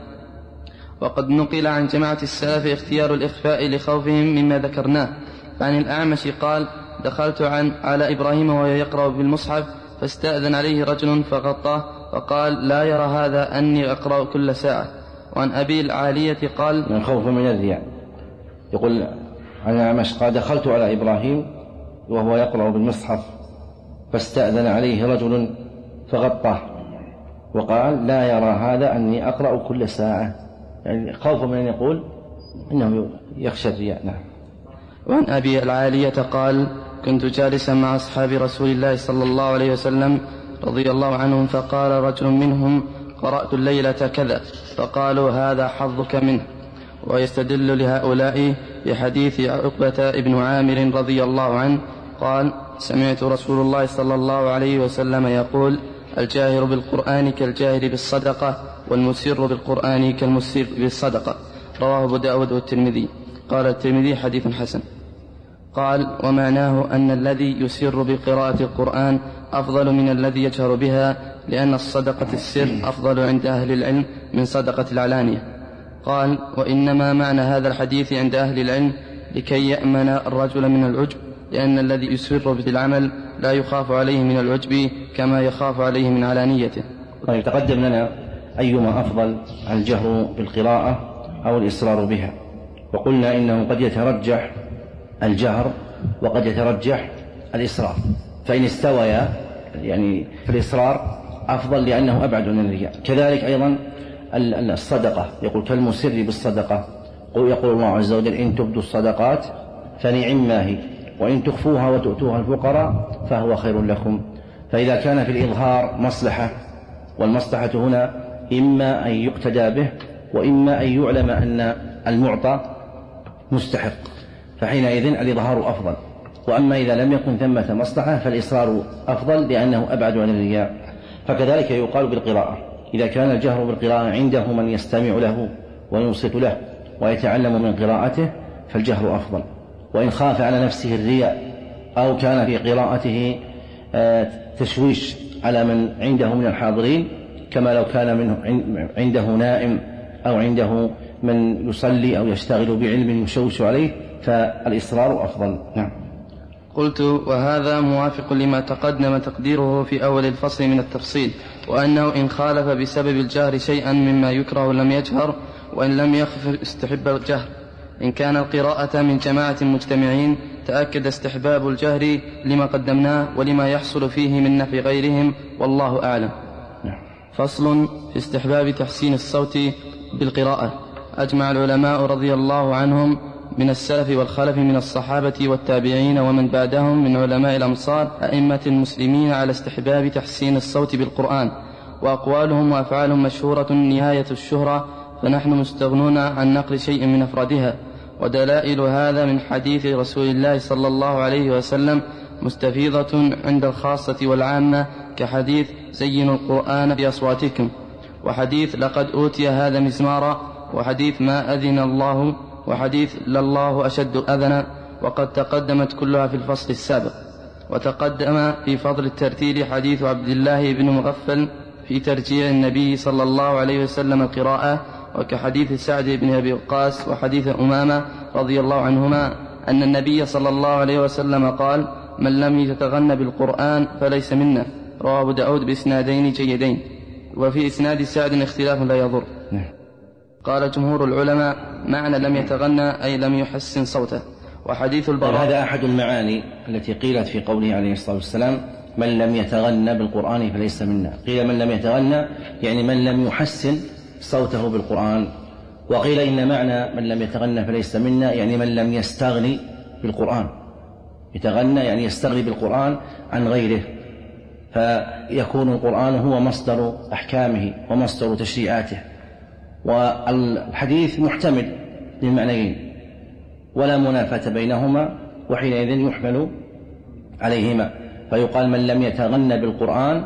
وقد نقل عن جماعة السلف اختيار الإخفاء لخوفهم مما ذكرناه. فعن الأعمش قال دخلت عن على إبراهيم وهو يقرأ بالمصحف فاستأذن عليه رجل فغطاه فقال لا يرى هذا أني أقرأ كل ساعة. وعن أبي العالية قال من خوف من الرياء. يقول عن الأعمش قال دخلت على إبراهيم وهو يقرأ بالمصحف فاستأذن عليه رجل فغطاه وقال لا يرى هذا أني أقرأ كل ساعة، يعني خوف من أن يقول إنه يخشى الرياء. نعم. وعن أبي العالية قال كنت جالسا مع أصحاب رسول الله صلى الله عليه وسلم رضي الله عنهم فقال رجل منهم قرأت الليلة كذا، فقالوا هذا حظك منه. ويستدل لهؤلاء بحديث عقبة ابن عامر رضي الله عنه قال سمعت رسول الله صلى الله عليه وسلم يقول الجاهر بالقرآن كالجاهر بالصدقة والمسر بالقرآن كالمسر بالصدقة. رواه أبو داود والترمذي. قال الترمذي حديث حسن. قال ومعناه أن الذي يسر بقراءة القرآن أفضل من الذي يجهر بها، لأن الصدقة السر أفضل عند أهل العلم من صدقة العلانية. قال وإنما معنى هذا الحديث عند أهل العلم لكي يأمن الرجل من العجب، لأن الذي يسر بالعمل لا يخاف عليه من العجب كما يخاف عليه من علانيته. طيب تقدم لنا أيما أفضل، الجهر بالقراءة أو الإصرار بها، وقلنا إنه قد يترجح الجهر وقد يترجح الإصرار، فإن استويا يعني في الإصرار أفضل لأنه أبعد عن الرياء. كذلك أيضا الصدقة، يقول كالمسر بالصدقة، يقول الله عز وجل إن تبدوا الصدقات فنعم ما هي وإن تخفوها وتؤتوها الفقراء فهو خير لكم. فإذا كان في الإظهار مصلحة، والمصلحة هنا إما أن يقتدى به وإما أن يعلم أن المعطى مستحق، فحينئذ الإظهار أفضل. وأما إذا لم يكن ثمة مصلحة فالإصرار أفضل لأنه أبعد عن الرياء. فكذلك يقال بالقراءة، إذا كان الجهر بالقراءة عنده من يستمع له وينصت له ويتعلم من قراءته فالجهر أفضل. وإن خاف على نفسه الرياء أو كان في قراءته تشويش على من عنده من الحاضرين، كما لو كان منه عنده نائم أو عنده من يصلي أو يشتغل بعلم يشوش عليه، فالإصرار أفضل. نعم. قلت وهذا موافق لما تقدم تقديره في أول الفصل من التفصيل، وأنه إن خالف بسبب الجهر شيئا مما يكره لم يجهر، وإن لم يخف استحب الجهر. إن كان القراءة من جماعة مجتمعين تأكد استحباب الجهر لما قدمناه ولما يحصل فيه من نفي غيرهم، والله أعلم. فصل في استحباب تحسين الصوت بالقراءة. أجمع العلماء رضي الله عنهم من السلف والخلف من الصحابة والتابعين ومن بعدهم من علماء الأمصار أئمة المسلمين على استحباب تحسين الصوت بالقرآن، وأقوالهم وأفعالهم مشهورة نهاية الشهرة، فنحن مستغنون عن نقل شيء من أفرادها. ودلائل هذا من حديث رسول الله صلى الله عليه وسلم مستفيضة عند الخاصة والعامة، كحديث زينوا القرآن بأصواتكم، وحديث لقد أوتي هذا مزمارا، وحديث ما أذن الله، وحديث لله أشد أذنا، وقد تقدمت كلها في الفصل السابق. وتقدم في فضل الترتيل حديث عبد الله بن مغفل في ترجيع النبي صلى الله عليه وسلم القراءة وكحديث سعد بن أبي وقاص وحديث أمامة رضي الله عنهما أن النبي صلى الله عليه وسلم قال: من لم يتغن بالقرآن فليس منا. رواه أبو داود بإسنادين جيدين. وفي إسناد سعد اختلاف لا يضر. قال جمهور العلماء: معنى لم يتغنى أي لم يحسن صوته. وحديث البراء هذا أحد المعاني التي قيلت في قوله عليه الصلاة والسلام: من لم يتغنى بالقرآن فليس منا. قيل من لم يتغنى يعني من لم يحسن صوته بالقرآن، وقيل إن معنى من لم يتغنى فليس منا يعني من لم يستغني بالقرآن. يتغنى يعني يستغني بالقرآن عن غيره، فيكون القرآن هو مصدر أحكامه ومصدر تشريعاته. والحديث محتمل للمعنيين ولا منافاة بينهما، وحينئذ يحمل عليهما، فيقال من لم يتغنى بالقرآن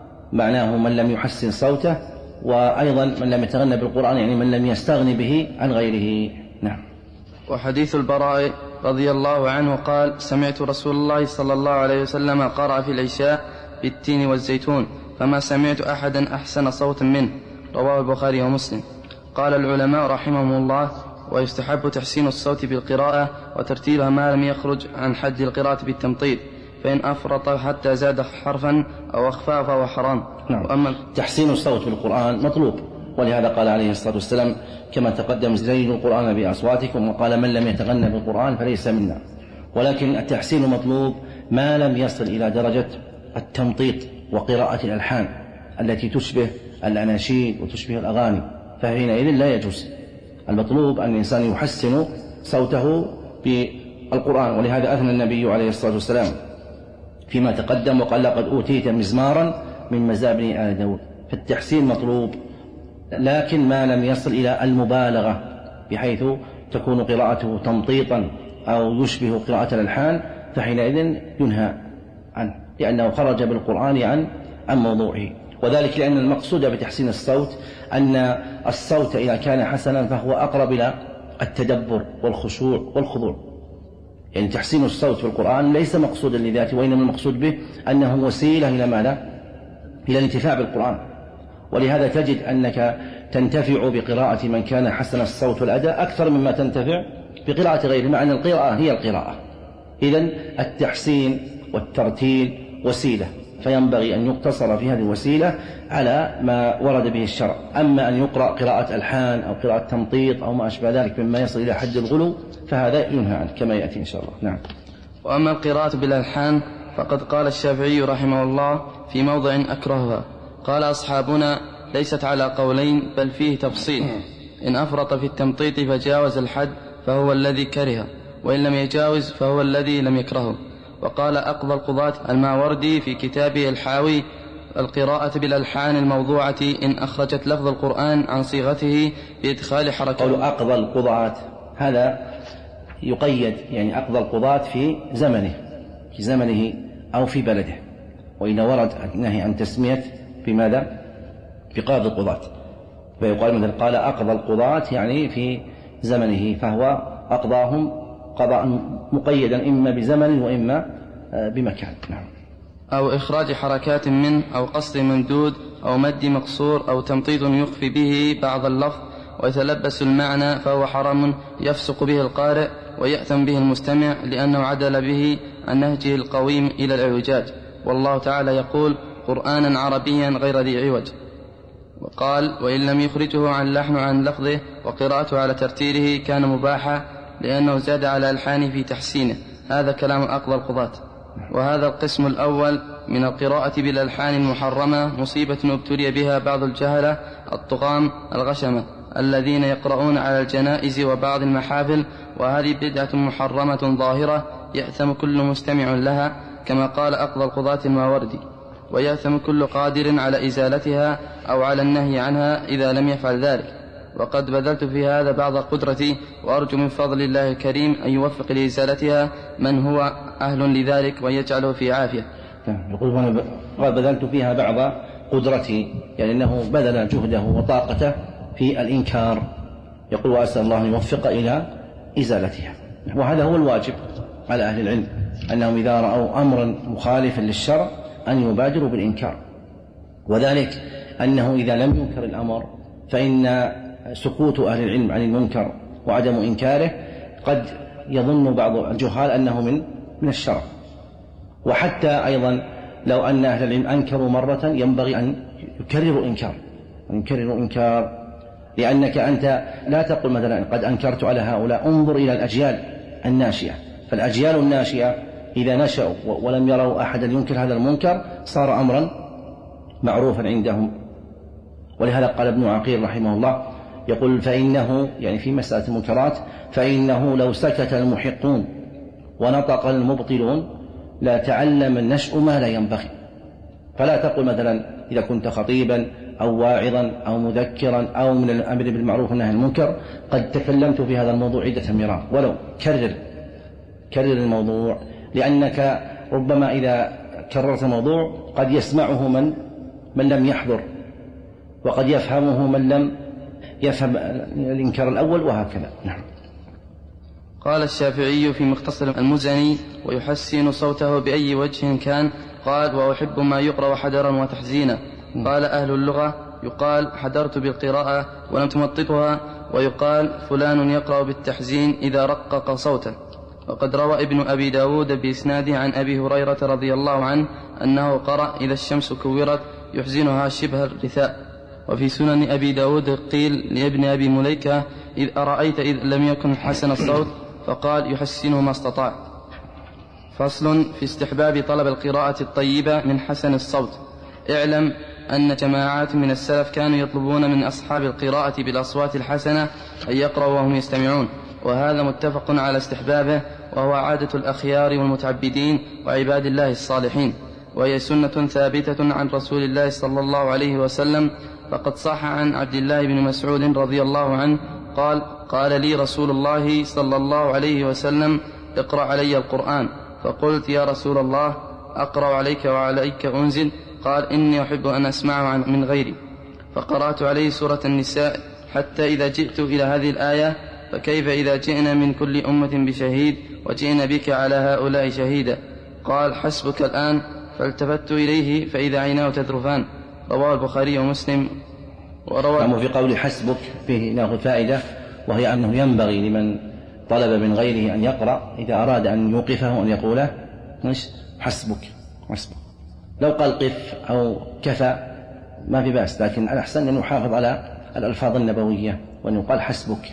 معناه من لم يحسن صوته، وأيضا من لم يتغنى بالقرآن يعني من لم يستغني به عن غيره. نعم. وحديث البراء رضي الله عنه قال: سمعت رسول الله صلى الله عليه وسلم قرأ في العشاء بالتين والزيتون فما سمعت أحدا أحسن صوتا منه. رواه البخاري ومسلم. قال العلماء رحمهم الله: ويستحب تحسين الصوت بالقراءة وترتيلها ما لم يخرج عن حد القراءة بالتمطيط، فإن أفرط حتى زاد حرفا أو أخفاه فهو حرام. نعم. وأما تحسين الصوت بالقرآن مطلوب، ولهذا قال عليه الصلاة والسلام كما تقدم: زينوا القرآن بأصواتكم، وقال: من لم يتغنى بالقرآن فليس منا. ولكن التحسين مطلوب ما لم يصل إلى درجة التمطيط وقراءة الألحان التي تشبه الأناشيد وتشبه الأغاني، فحينئذ لا يجوز. المطلوب أن الإنسان يحسن صوته بالقرآن، ولهذا أثنى النبي عليه الصلاة والسلام فيما تقدم وقال: لقد أوتيت مزمارا من مزامير آل داود. فالتحسين مطلوب، لكن ما لم يصل إلى المبالغة بحيث تكون قراءته تمطيطا أو يشبه قراءة الألحان، فحينئذ ينهى عنه، لأنه خرج بالقرآن عن عن موضوعه. وذلك لأن المقصود بتحسين الصوت أن الصوت إذا كان حسنا فهو أقرب إلى التدبر والخشوع والخضوع. يعني تحسين الصوت في القرآن ليس مقصودا لذاته، وإنما المقصود به أنه وسيلة إلى ماذا؟ إلى الانتفاع بالقرآن. ولهذا تجد أنك تنتفع بقراءة من كان حسن الصوت والأداء أكثر مما تنتفع بقراءة غيره، مع أن القراءة هي القراءة. إذن التحسين والترتيل وسيلة، فينبغي أن يقتصر في هذه الوسيلة على ما ورد به الشرع. أما أن يقرأ قراءة ألحان أو قراءة تمطيط أو ما أشبه ذلك مما يصل إلى حد الغلو فهذا ينهى عنه كما يأتي إن شاء الله. نعم. وأما القراءة بالألحان فقد قال الشافعي رحمه الله في موضع أكرهها. قال أصحابنا: ليست على قولين بل فيه تفصيل، إن أفرط في التمطيط فجاوز الحد فهو الذي كره، وإن لم يجاوز فهو الذي لم يكرهه. وقال أقضى القضاة الماوردي في كتابه الحاوي: القراءة بالألحان الموضوعة إن أخرجت لفظ القرآن عن صيغته بإدخال حركة. قول أقضى القضاة هذا يقيد، يعني أقضى القضاة في زمنه في زمنه أو في بلده، وإن ورد النهي عن تسمية بماذا؟ بقاضي القضاة، فيقال مثل قال أقضى القضاة يعني في زمنه، فهو أقضاهم قضاء مقيدا إما بزمن وإما بمكان. نعم. أو إخراج حركات منه أو قصر ممدود أو مد مقصور أو تمطيط يخفي به بعض اللفظ ويتلبس المعنى، فهو حرام يفسق به القارئ ويأثم به المستمع، لأنه عدل به عن نهجه القويم إلى الإعوجاج. والله تعالى يقول: قرآنا عربيا غير ذي عوج. وقال: وإن لم يخرجه عن لحن عن لفظه وقراءته على ترتيله كان مباحا، لأنه زاد على ألحانه في تحسينه. هذا كلام أقضى القضاة. وهذا القسم الأول من القراءة بالألحان المحرمة مصيبة ابتلي بها بعض الجهلة الطغام الغشمة الذين يقرؤون على الجنائز وبعض المحافل، وهذه بدعة محرمة ظاهرة يأثم كل مستمع لها، كما قال أقضى القضاة الماوردي: ويأثم كل قادر على إزالتها أو على النهي عنها إذا لم يفعل ذلك. وقد بذلت في هذا بعض قدرتي، وأرجو من فضل الله الكريم أن يوفق لإزالتها من هو أهل لذلك ويجعله في عافية. يقول: أنا بذلت فيها بعض قدرتي، يعني أنه بذل جهده وطاقته في الإنكار. يقول: وأسأل الله أن يوفق إلى إزالتها. وهذا هو الواجب على أهل العلم، أنهم إذا رأوا أمرا مخالفا للشرع أن يبادروا بالإنكار، وذلك أنه إذا لم ينكر الأمر فإن سكوت أهل العلم عن المنكر وعدم إنكاره قد يظن بعض الجهال أنه من من الشرع. وحتى أيضا لو أن أهل العلم أنكروا مرة ينبغي أن يكرروا إنكار أن يكرروا إنكار لأنك أنت لا تقول مثلا قد أنكرت على هؤلاء، انظر إلى الأجيال الناشئة، فالأجيال الناشئة إذا نشأوا ولم يروا أحدا ينكر هذا المنكر صار أمرا معروفا عندهم. ولهذا قال ابن عقيل رحمه الله يقول فإنه يعني في مسألة المنكرات فإنه لو سكت المحقون ونطق المبطلون لا تعلم النشء ما لا ينبغي. فلا تقول مثلا إذا كنت خطيبا أو واعظا أو مذكرا أو من الأمر بالمعروف والنهي عن المنكر قد تكلمت في هذا الموضوع عدة مرات، ولو كرر كرر الموضوع، لأنك ربما إذا كررت الموضوع قد يسمعه من من لم يحضر وقد يفهمه من لم يفهم الإنكار الأول وهكذا. نعم. قال الشافعي في مختصر المزني ويحسن صوته بأي وجه كان، قال وأحب ما يقرأ حدرا وتحزينا. قال أهل اللغة يقال حدرت بالقراءة ولم تمططها، ويقال فلان يقرأ بالتحزين إذا رقق صوته. وقد روى ابن أبي داود بإسناده عن أبي هريرة رضي الله عنه أنه قرأ إذا الشمس كورت يحزنها شبه الرثاء. وفي سنن أبي داود قيل لابن أبي مليكة إذ أرأيت إذ لم يكن حسن الصوت، فقال يحسنه ما استطاع. فصل في استحباب طلب القراءة الطيبة من حسن الصوت. اعلم أن جماعات من السلف كانوا يطلبون من أصحاب القراءة بالأصوات الحسنة أن يقرأوا وهم يستمعون، وهذا متفق على استحبابه، وهو عادة الأخيار والمتعبدين وعباد الله الصالحين، وهي سنة ثابتة عن رسول الله صلى الله عليه وسلم. فقد صح عن عبد الله بن مسعود رضي الله عنه قال قال لي رسول الله صلى الله عليه وسلم اقرأ علي القرآن، فقلت يا رسول الله أقرأ عليك وعليك أنزل؟ قال إني أحب أن أسمعه من غيري، فقرأت عليه سورة النساء حتى إذا جئت إلى هذه الآية فكيف إذا جئنا من كل أمة بشهيد وجئنا بك على هؤلاء شهيدا؟ قال حسبك الآن، فالتفت إليه فإذا عيناه تذرفان. رواه البخاري ومسلم. وروى في قول حسبك فيه ناخذ فائدة، وهي أنه ينبغي لمن طلب من غيره أن يقرأ إذا أراد أن يوقفه أن يقوله حسبك حسبك. لو قال قف أو كفى ما في بأس، لكن الأحسن أن يحافظ على الألفاظ النبوية وأن يقال حسبك.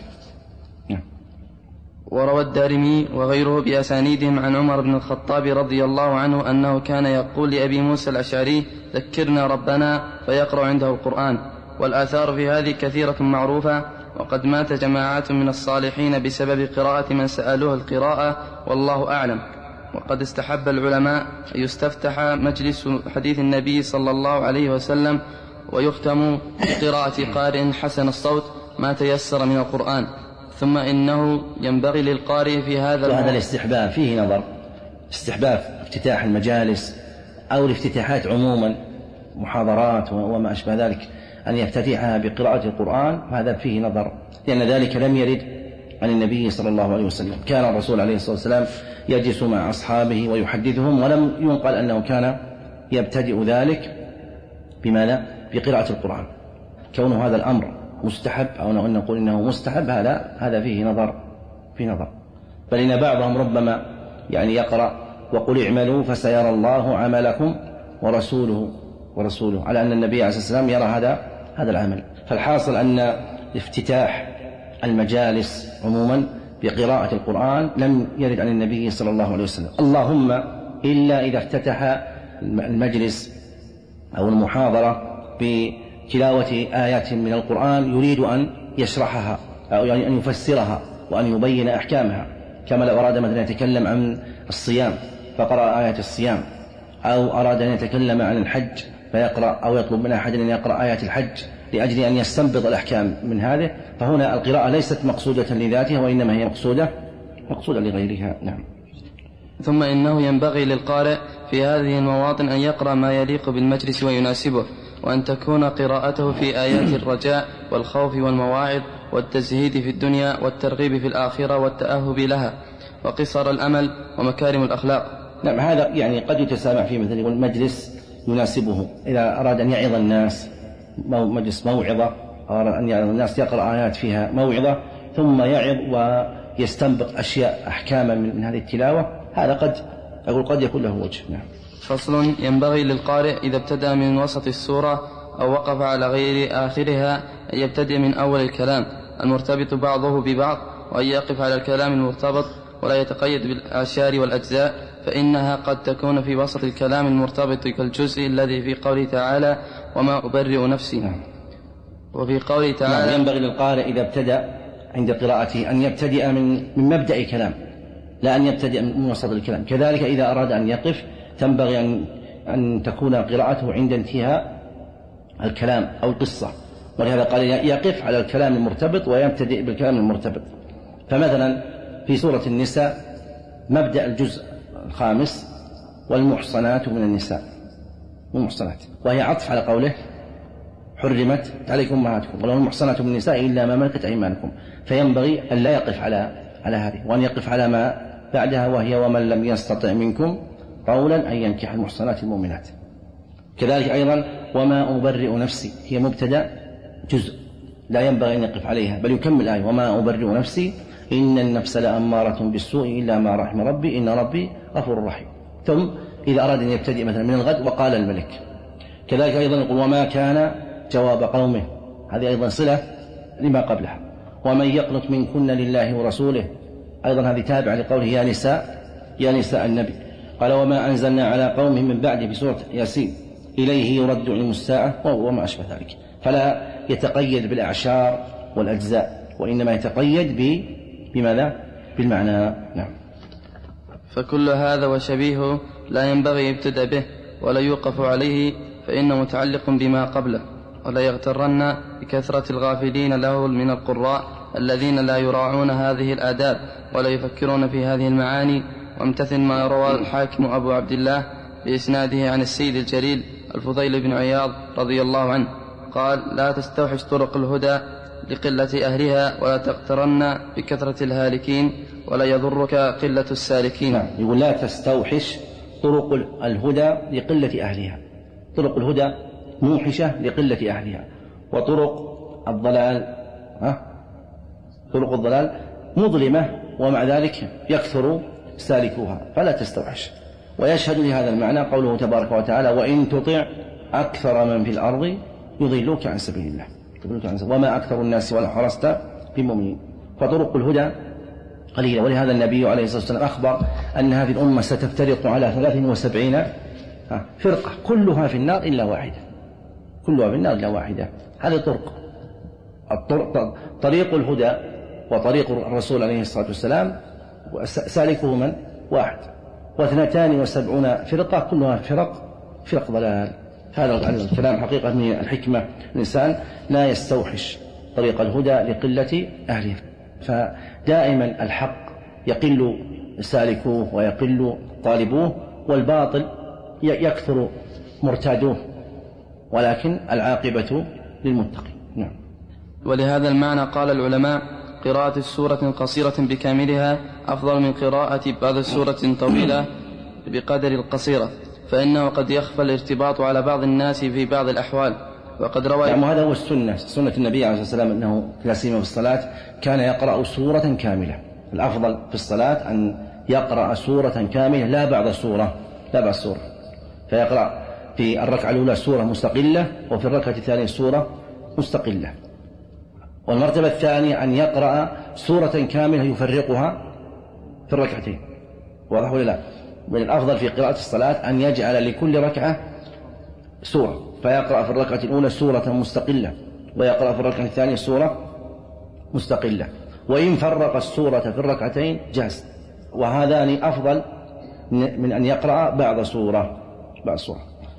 وروى الدارمي وغيره بأسانيدهم عن عمر بن الخطاب رضي الله عنه أنه كان يقول لأبي موسى الأشعري ذكرنا ربنا فيقرأ عنده القرآن. والآثار في هذه كثيرة معروفة، وقد مات جماعات من الصالحين بسبب قراءة من سألوه القراءة والله أعلم. وقد استحب العلماء أن يستفتح مجلس حديث النبي صلى الله عليه وسلم ويختم بقراءة قارئ حسن الصوت ما تيسر من القرآن. ثم إنه ينبغي للقارئ في هذا وهذا الاستحباب فيه نظر، استحباب افتتاح المجالس أو الافتتاحات عموما محاضرات وما أشبه ذلك أن يفتتحها بقراءة القرآن، هذا فيه نظر، لأن ذلك لم يرد عن النبي صلى الله عليه وسلم. كان الرسول عليه الصلاة والسلام يجلس مع أصحابه ويحدثهم، ولم ينقل أنه كان يبتدئ ذلك بماذا؟ بقراءة القرآن. كون هذا الأمر مستحب أو أن نقول إنه مستحب هذا هذا فيه نظر فيه نظر بل إن بعضهم ربما يعني يقرأ وقل اعملوا فسيرى الله عملكم ورسوله ورسوله على أن النبي عليه الصلاة والسلام يرى هذا هذا العمل. فالحاصل أن افتتاح المجالس عموما بقراءة القرآن لم يرد عن النبي صلى الله عليه وسلم، اللهم إلا إذا افتتح المجلس أو المحاضرة بتلاوة آيات من القرآن يريد أن يشرحها أو يعني أن يفسرها وأن يبين أحكامها، كما لو أراد مثلا يتكلم عن الصيام فقرأ آية الصيام، أو أراد أن يتكلم عن الحج فيقرأ أو يطلب من أحد أن يقرأ آيات الحج لأجل أن يستنبط الأحكام من هذه، فهنا القراءة ليست مقصودة لذاتها وإنما هي مقصودة مقصودة لغيرها. نعم. ثم إنه ينبغي للقارئ في هذه المواطن أن يقرأ ما يليق بالمجلس ويناسبه، وأن تكون قراءته في آيات الرجاء والخوف والمواعظ والتزهيد في الدنيا والترغيب في الآخرة والتأهب لها وقصر الأمل ومكارم الأخلاق. نعم، هذا يعني قد يتسامح في مثل المجلس يناسبه إذا أراد أن يعظ الناس، مجلس موعظة أن الناس يقرأ آيات فيها موعظة ثم يعظ ويستنبط أشياء أحكاما من هذه التلاوة، هذا قد أقول قد يكون له وجه. نعم. فصل: ينبغي للقارئ إذا ابتدأ من وسط السورة أو وقف على غير آخرها أن يبتدئ من أول الكلام المرتبط بعضه ببعض، وأن يقف على الكلام المرتبط ولا يتقيد بالأشياء والأجزاء، فإنها قد تكون في وسط الكلام المرتبط كالجزء الذي في قوله تعالى: وما أبرئ نفسي. نعم. وفي قوله تعالى: نعم. ينبغي للقارئ إذا ابتدأ عند قراءته أن يبتدئ من, من مبدأ الكلام، لا أن يبتدئ من وسط الكلام. كذلك إذا أراد أن يقف تنبغي أن, أن تكون قراءته عند انتهاء الكلام أو القصة، ولهذا قال يقف على الكلام المرتبط ويبتدئ بالكلام المرتبط. فمثلا في سورة النساء مبدأ الجزء الخامس: والمحصنات من النساء، والمحصنات، وهي عطف على قوله: حرمت عليكم أمهاتكم ولو المحصنات من النساء إلا ما ملكت أيمانكم. فينبغي أن لا يقف على على هذه، وأن يقف على ما بعدها وهي: ومن لم يستطع منكم قولا أن ينكح المحصنات المؤمنات. كذلك أيضا: وما أبرئ نفسي، هي مبتدأ جزء لا ينبغي أن يقف عليها، بل يكمل الآية: وما أبرئ نفسي إن النفس لأمارة بالسوء إلا ما رحم ربي إن ربي غفور رحيم. ثم إذا أراد أن يبتدئ مثلا من الغد: وقال الملك. كذلك أيضا يقول: وما كان جواب قومه، هذه أيضا صلة لما قبلها. ومن يقنط منكن لله ورسوله، أيضا هذه تابعة لقوله: يا نساء يا نساء النبي. قال: وما أنزلنا على قومه من بعده في سورة ياسين إليه يرد علم الساعة وما أشبه ذلك. فلا يتقيد بالأعشار والأجزاء، وإنما يتقيد ب بماذا؟ بالمعنى. نعم. فكل هذا وشبيهه لا ينبغي يبتدأ به ولا يوقف عليه، فإنه متعلق بما قبله. ولا يغترن بكثرة الغافلين له من القراء الذين لا يراعون هذه الآداب ولا يفكرون في هذه المعاني. وامتثل ما روى الحاكم أبو عبد الله بإسناده عن السيد الجليل الفضيل بن عياض رضي الله عنه قال: لا تستوحش طرق الهدى لقلة أهلها، ولا تغترن بكثرة الهالكين، ولا يضرك قلة السالكين. نعم. يقول: لا تستوحش طرق الهدى لقلة أهلها. طرق الهدى موحشة لقلة أهلها، وطرق الضلال ها؟ طرق الضلال مظلمة ومع ذلك يكثر سالكوها، فلا تستوحش. ويشهد لهذا المعنى قوله تبارك وتعالى: وإن تطع أكثر من في الأرض يضلوك عن سبيل الله وما أكثر الناس ولو حرصت بمؤمنين. فطرق الهدى قليلة، ولهذا النبي عليه الصلاة والسلام أخبر أن هذه الأمة ستفترق على ثلاث وسبعين فرقة كلها في النار إلا واحدة، كلها في النار إلا واحدة. هذه طرق الطرق طريق الهدى وطريق الرسول عليه الصلاة والسلام سالكه من واحد، واثنتان وسبعون فرقة كلها فرق فرق ضلال. هذا الكلام حقيقة من الحكمة، الإنسان لا يستوحش طريق الهدى لقلة أهله. فدائما الحق يقل سالكوه ويقل طالبوه، والباطل يكثر مرتادوه، ولكن العاقبة للمتقين. نعم. ولهذا المعنى قال العلماء: قراءة السورة قصيرة بكاملها أفضل من قراءة بعض السورة طويلة بقدر القصيرة، فإنه قد يخفى الارتباط على بعض الناس في بعض الأحوال. وقد روى يعني هذا هو السنة، سنة النبي عليه الصلاة والسلام أنه لا سيما في الصلاة كان يقرأ سورة كاملة. الأفضل في الصلاة أن يقرأ سورة كاملة لا بعض السورة لا بعض السورة، فيقرأ في الركعة الأولى سورة مستقلة، وفي الركعة الثانية سورة مستقلة. والمرتبة الثانية أن يقرأ سورة كاملة يفرقها في الركعتين. واضح ولا لا؟ من الأفضل في قراءة الصلاة أن يجعل لكل ركعة سورة، فيقرأ في الركعة الأولى سورة مستقلة، ويقرأ في الركعة الثانية سورة مستقلة. وإن فرق السورة في الركعتين جاز، وهذان أفضل من أن يقرأ بعض سورة بعض سورة.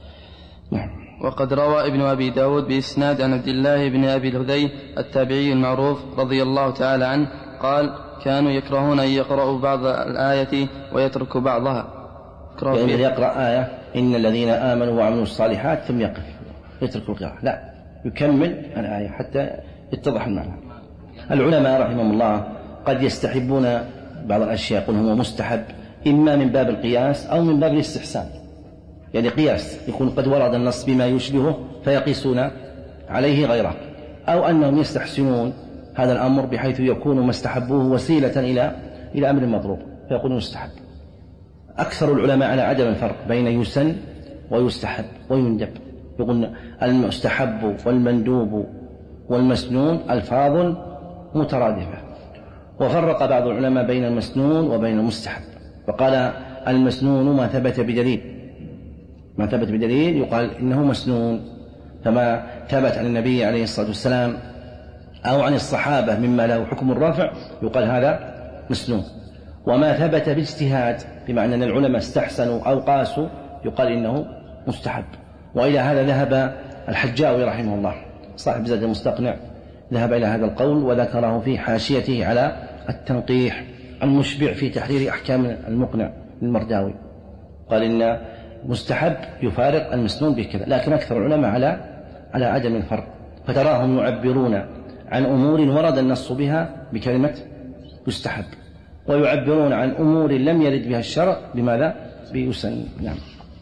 نعم. وقد روى ابن أبي داود بإسناد عن عبد الله بن أبي الهذيل التابعي المعروف رضي الله تعالى عنه قال: كانوا يكرهون أن يقرأوا بعض الآية ويتركوا بعضها. يعني يقرأ آية إن الذين آمنوا وعملوا الصالحات ثم يقف يترك القراءة، لا، يكمل الآية حتى يتضح المعنى. العلماء رحمهم الله قد يستحبون بعض الأشياء، يقول هو مستحب إما من باب القياس أو من باب الاستحسان. يعني قياس يكون قد ورد النص بما يشبهه فيقيسون عليه غيره، أو أنهم يستحسنون هذا الأمر بحيث يكون ما استحبوه وسيلة إلى إلى أمر مطلوب فيقولون يستحب. أكثر العلماء على عدم الفرق بين يسن ويستحب ويندب، يقولون المستحب والمندوب والمسنون ألفاظ مترادفة، وفرق بعض العلماء بين المسنون وبين المستحب، فقال المسنون ما ثبت بدليل، ما ثبت بدليل يقال إنه مسنون، فما ثبت عن النبي عليه الصلاة والسلام أو عن الصحابة مما له حكم الرفع يقال هذا مسنون، وما ثبت باجتهاد بمعنى أن العلماء استحسنوا أو قاسوا يقال إنه مستحب. وإلى هذا ذهب الحجاوي رحمه الله صاحب زاد المستقنع، ذهب إلى هذا القول وذكره في حاشيته على التنقيح المشبع في تحرير أحكام المقنع المرداوي، قال إن مستحب يفارق المسنون بكذا، لكن أكثر العلماء على على عدم الفرق، فتراهم يعبرون عن أمور ورد النص بها بكلمة يستحب، ويعبرون عن أمور لم يرد بها الشرع بماذا؟ بيسن. نعم.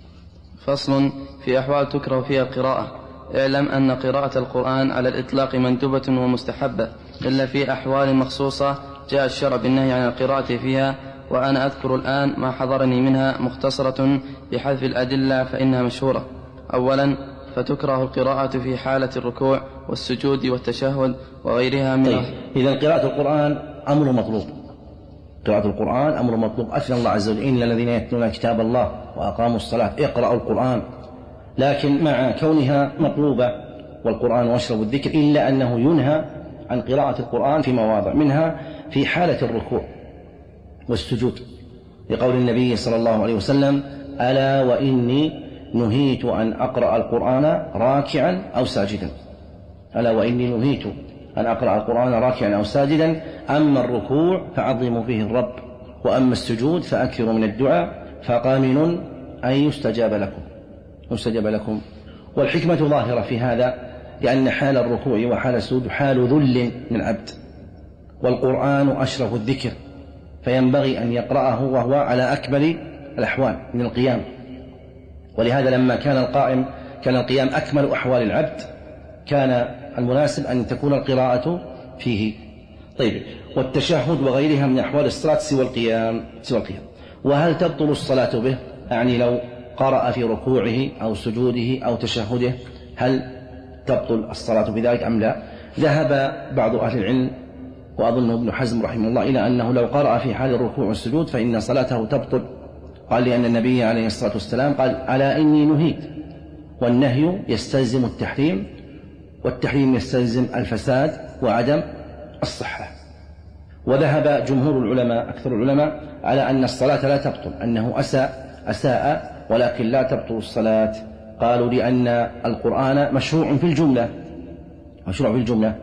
فصل في أحوال تكره فيها القراءة. اعلم أن قراءة القرآن على الإطلاق مندوبة ومستحبة، إلا في أحوال مخصوصة جاء الشرع بالنهي عن القراءة فيها، وأنا أذكر الآن ما حضرني منها مختصرة بحذف الأدلة فإنها مشهورة. أولا، فتكره القراءة في حالة الركوع والسجود والتشهد وغيرها من. طيب. إذا قراءة القرآن أمر مطلوب، قراءة القرآن أمر مطلوب، أثنى الله عز وجل إن الذين يتلون كتاب الله وأقاموا الصلاة اقرأوا القرآن، لكن مع كونها مطلوبة والقرآن واشرب الذكر إلا أنه ينهى عن قراءة القرآن في مواضع، منها في حالة الركوع والسجود، لقول النبي صلى الله عليه وسلم ألا وإني نهيت أن أقرأ القرآن راكعا أو ساجدا، ألا وإني نهيت أن أقرأ القرآن راكعا أو ساجدا، أما الركوع فعظموا فيه الرب، وأما السجود فأكثروا من الدعاء فقامن أن يستجاب لكم يستجاب لكم. والحكمة ظاهرة في هذا، لأن حال الركوع وحال السجود حال ذل من العبد، والقرآن أشرف الذكر، فينبغي أن يقرأه وهو على أكمل الأحوال من القيام، ولهذا لما كان القائم كان القيام أكمل أحوال العبد كان المناسب أن تكون القراءة فيه. طيب، والتشهد وغيرها من أحوال الصلاة سوى القيام سوى القيام. وهل تبطل الصلاة به؟ يعني لو قرأ في ركوعه أو سجوده أو تشهده هل تبطل الصلاة بذلك أم لا؟ ذهب بعض أهل العلم وأظنه ابن حزم رحمه الله إلى أنه لو قرأ في حال الركوع والسجود فإن صلاته تبطل، قال لأن النبي عليه الصلاة والسلام قال ألا إني نهيت، والنهي يستلزم التحريم، والتحريم يستلزم الفساد وعدم الصحة. وذهب جمهور العلماء أكثر العلماء على أن الصلاة لا تبطل، أنه أساء أساء ولكن لا تبطل الصلاة، قالوا لأن القرآن مشروع في الجملة مشروع في الجملة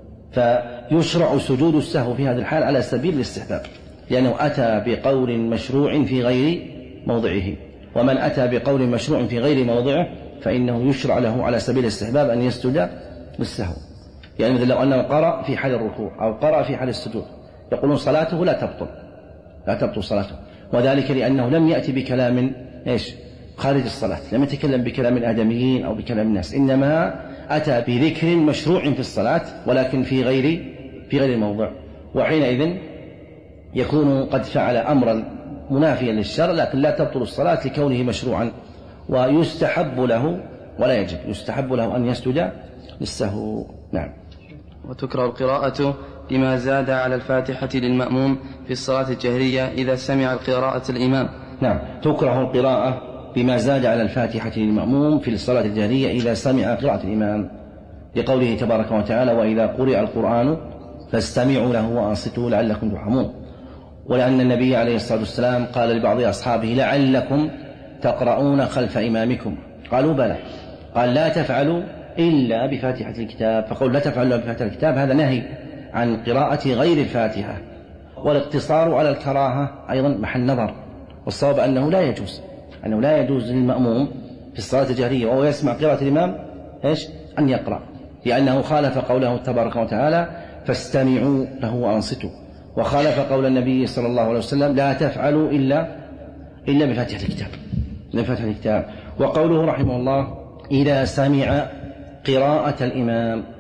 فيشرع سجود السهو في هذه الحال على سبيل الاستحباب، لأنه أتى بقول مشروع في غير موضعه، ومن أتى بقول مشروع في غير موضعه فإنه يشرع له على سبيل الاستحباب أن يسجد للسهو. يعني مثل لو أنه قرأ في حال الركوع أو قرأ في حال السجود يقولون صلاته لا تبطل لا تبطل صلاته، وذلك لأنه لم يأتي بكلام إيش خارج الصلاة، لم يتكلم بكلام الآدميين أو بكلام الناس، إنما أتى بذكر مشروع في الصلاة ولكن في غير في غير الموضع، وحينئذ يكون قد فعل أمرا منافيا للشرع، لكن لا تبطل الصلاة لكونه مشروعا، ويستحب له ولا يجب يستحب له أن يسجد للسهو. نعم. وتكره القراءة بما زاد على الفاتحة للمأموم في الصلاة الجهرية إذا سمع قراءة الإمام. نعم، تكره القراءة بما زاد على الفاتحة للمأموم في الصلاة الجهرية إذا سمع قراءة الإمام، لقوله تبارك وتعالى وإذا قرئ القرآن فاستمعوا له وأنصتوا لعلكم ترحمون، ولأن النبي عليه الصلاة والسلام قال لبعض أصحابه لعلكم تقرؤون خلف إمامكم، قالوا بلى، قال لا تفعلوا إلا بفاتحة الكتاب، فقول لا تفعلوا إلا بفاتحة الكتاب هذا نهي عن قراءة غير الفاتحة، والاقتصار على الكراهة أيضا محل نظر، والصواب أنه لا يجوز أنه لا يجوز للمأموم في الصلاة الجهرية وهو يسمع قراءة الإمام إيش أن يقرأ، لأنه خالف قوله تبارك وتعالى فاستمعوا له وأنصتوا، وخالف قول النبي صلى الله عليه وسلم لا تفعلوا إلا إلا بفاتحة الكتاب بفاتحة الكتاب. وقوله رحمه الله إذا سمع قراءة الإمام،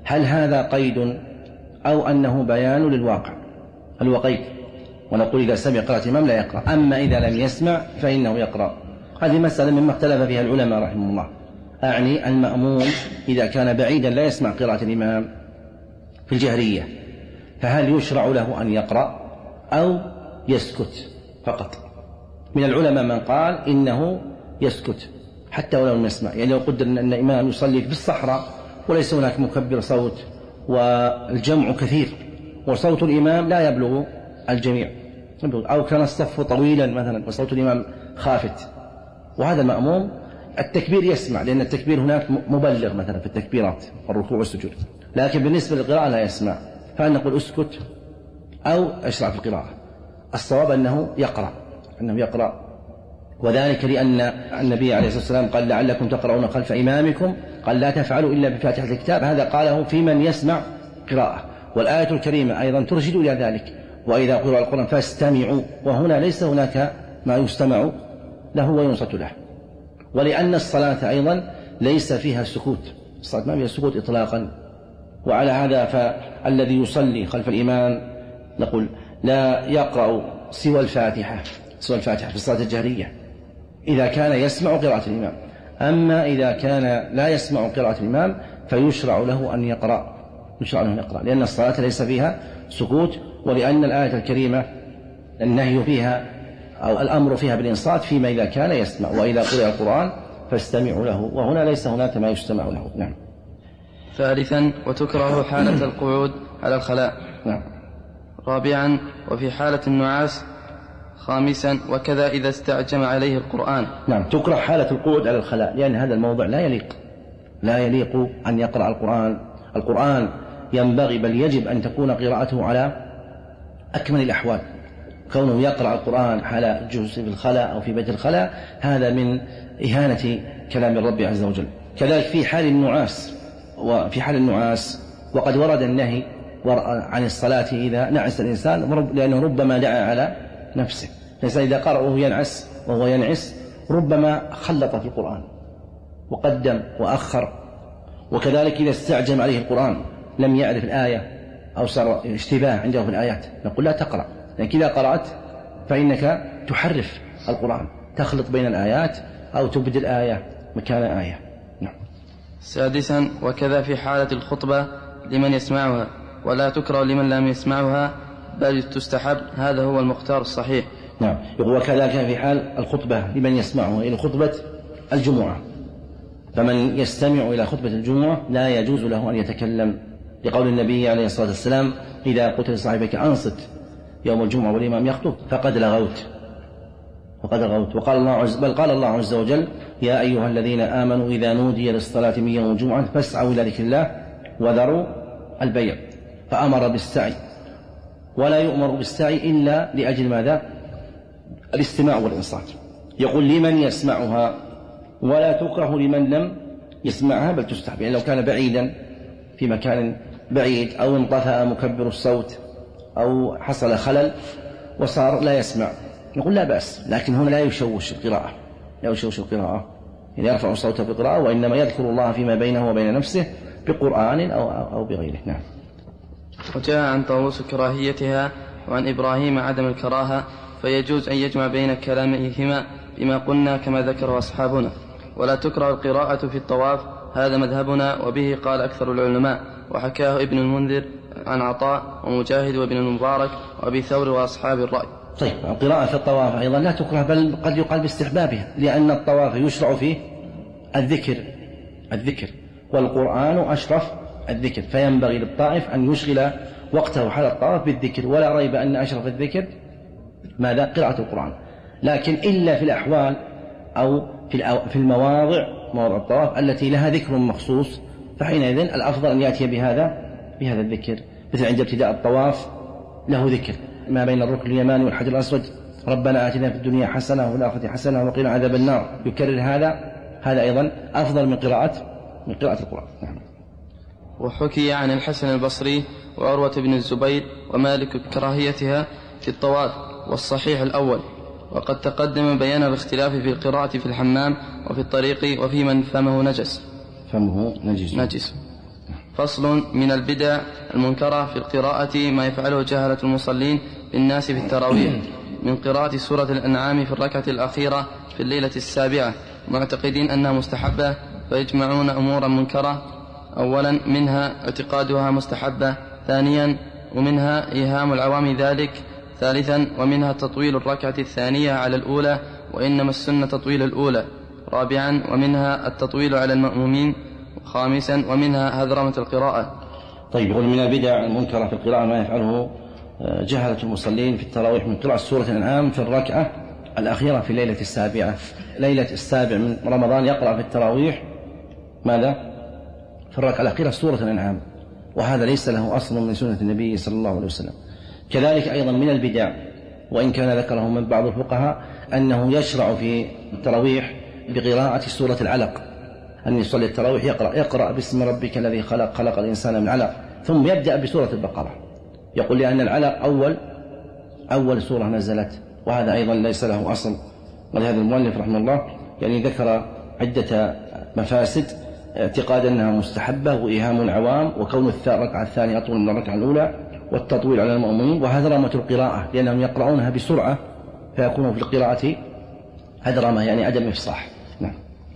هل هذا قيد أو أنه بيان للواقع؟ هل هو قيد ونقول إذا سمع قراءة الإمام لا يقرأ، أما إذا لم يسمع فإنه يقرأ؟ هذه مسألة مما اختلف فيها العلماء رحمه الله. أعني المأموم إذا كان بعيدا لا يسمع قراءة الإمام في الجهرية، فهل يشرع له أن يقرأ أو يسكت فقط؟ من العلماء من قال إنه يسكت حتى ولو لم يسمع، يعني لو قدر أن الإمام يصلي في الصحراء وليس هناك مكبر صوت والجمع كثير وصوت الإمام لا يبلغ الجميع، أو كان الصف طويلا مثلا وصوت الإمام خافت، وهذا المأموم التكبير يسمع لأن التكبير هناك مبلغ مثلا في التكبيرات والركوع والسجود، لكن بالنسبة للقراءة لا يسمع، فهل نقول اسكت أو أشرع في القراءة؟ الصواب أنه يقرأ أنه يقرأ وذلك لأن النبي عليه الصلاة والسلام قال لعلكم تقرؤون خلف إمامكم، قال لا تفعلوا إلا بفاتحة الكتاب، هذا قاله في من يسمع قراءة، والآية الكريمة أيضا ترشد إلى ذلك، وإذا قرأ القرآن فاستمعوا، وهنا ليس هناك ما يستمع له وينصت له، ولأن الصلاة أيضا ليس فيها سكوت، الصلاة ما فيها سكوت إطلاقا، وعلى هذا فالذي يصلي خلف الإمام نقول لا يقرأ سوى الفاتحة سوى الفاتحة في الصلاة الجهرية إذا كان يسمع قراءة الإمام، أما إذا كان لا يسمع قراءة الإمام فيشرع له أن يقرأ يشرع له أن يقرأ لأن الصلاة ليس فيها سكوت، ولأن الآية الكريمة النهي فيها أو الأمر فيها بالإنصات فيما إذا كان يسمع، وإذا قرأ القرآن فاستمعوا له، وهنا ليس هناك ما يستمع له. نعم. ثالثا وتكره حالة القعود على الخلاء. نعم. رابعا وفي حالة النعاس. خامسا وكذا إذا استعجم عليه القرآن. نعم، تكره حالة القعود على الخلاء لأن هذا الموضع لا يليق لا يليق أن يقرأ القرآن. القرآن ينبغي بل يجب أن تكون قراءته على أكمل الأحوال، كونه يقرأ القرآن على جلوس في الخلاء أو في بيت الخلاء هذا من إهانة كلام الرب عز وجل. كذلك في حال النعاس وفي حال النعاس وقد ورد النهي عن الصلاة إذا نعس الإنسان، لأنه ربما دعا على نفسه، الإنسان إذا قرأ وهو ينعس وهو ينعس ربما خلط في القرآن وقدم وأخر، وكذلك إذا استعجم عليه القرآن لم يعرف الآية أو صار اشتباه عنده في الآيات نقول لا تقرأ، لأنك إذا قرأت فإنك تحرف القرآن، تخلط بين الآيات أو تبدل آية مكان آية. نعم. سادسا وكذا في حالة الخطبة لمن يسمعها، ولا تكره لمن لم يسمعها بل تستحب، هذا هو المختار الصحيح. نعم. وكذلك في حال الخطبة لمن يسمعها إلى خطبة الجمعة، فمن يستمع إلى خطبة الجمعة لا يجوز له أن يتكلم، لقول النبي عليه الصلاة والسلام إذا قلت لصاحبك أنصت يوم الجمعة والإمام يخطب فقد لغوت فقد لغوت وقال الله عز بل قال الله عز وجل يا أيها الذين آمنوا إذا نودي للصلاة من يوم الجمعة فاسعوا إلى ذكر الله وذروا البيع، فأمر بالسعي، ولا يؤمر بالسعي إلا لأجل ماذا؟ الاستماع والإنصات. يقول لمن يسمعها ولا تكره لمن لم يسمعها بل تستحب، يعني لو كان بعيدا في مكان بعيد أو انطفأ مكبر الصوت أو حصل خلل وصار لا يسمع نقول لا بأس، لكن هنا لا يشوش القراءة لا يشوش القراءة يعني يرفع صوته بالقراءة، وإنما يذكر الله فيما بينه وبين نفسه بقرآن أو, أو بغيره. نعم. وجاء عن طاووس كراهيتها وعن إبراهيم عدم الكراهة، فيجوز أن يجمع بين كلامهما بما قلنا كما ذكر أصحابنا. ولا تكره القراءة في الطواف، هذا مذهبنا وبه قال أكثر العلماء، وحكاه ابن المنذر عن عطاء ومجاهد وابن المبارك وأبي ثور وأصحاب الرأي. طيب القراءة في الطواف أيضا لا تكره بل قد يقال باستحبابها، لأن الطواف يشرع فيه الذكر الذكر والقرآن أشرف الذكر، فينبغي للطائف أن يشغل وقته حال الطواف بالذكر، ولا ريب أن أشرف الذكر ماذا؟ قراءة القرآن، لكن إلا في الأحوال أو في المواضع مواضع الطواف التي لها ذكر مخصوص، فحينئذ الأفضل أن يأتي بهذا بهذا الذكر، مثل عند ابتداء الطواف له ذكر ما بين الركن اليماني والحجر الأسود ربنا آتنا في الدنيا حسنة وفي الآخرة حسنة وقنا عذاب النار، يكرر هذا هذا أيضا أفضل من قراءة من قراءة القرآن. نعم. وحكي عن الحسن البصري وعروة بن الزبير ومالك كراهيتها في الطواف، والصحيح الأول، وقد تقدم بيان الاختلاف في القراءة في الحمام وفي الطريق وفي من فمه نجس فمه نجس, نجس. فصل. من البدع المنكرة في القراءة ما يفعله جهلة المصلين بالناس في التراويح من قراءة سورة الأنعام في الركعة الأخيرة في الليلة السابعة معتقدين أنها مستحبة فيجمعون أمورا منكرة. أولا منها اعتقادها مستحبة، ثانيا ومنها إيهام العوام ذلك، ثالثا ومنها تطويل الركعة الثانية على الأولى وإنما السنة تطويل الأولى، رابعا ومنها التطويل على المأمومين، خامسا ومنها هذرمة القراءة. طيب، يقول من البدع المنكرة في القراءة ما يفعله جهلة المصلين في التراويح من قراءة سورة الأنعام في الركعة الأخيرة في الليلة السابعة. ليلة السابع من رمضان يقرأ في التراويح ماذا؟ في الركعة الأخيرة سورة الأنعام، وهذا ليس له أصل من سنة النبي صلى الله عليه وسلم. كذلك أيضا من البدع، وإن كان ذكره من بعض الفقهاء، أنه يشرع في التراويح بقراءة سورة العلق، أن يصلي التراويح يقرأ يقرأ باسم ربك الذي خلق خلق الإنسان من علق ثم يبدأ بسورة البقرة، يقول لأن العلق أول أول سورة نزلت، وهذا أيضا ليس له أصل. ولهذا المؤلف رحمه الله يعني ذكر عدة مفاسد: اعتقاد أنها مستحبة، وإيهام العوام، وكون الركعة الثانية أطول من الركعة الأولى، والتطويل على المؤمنين، وهذرمة القراءة لأنهم يقرؤونها بسرعة فيكون في القراءة هذرمة يعني عدم إفصاح. نعم.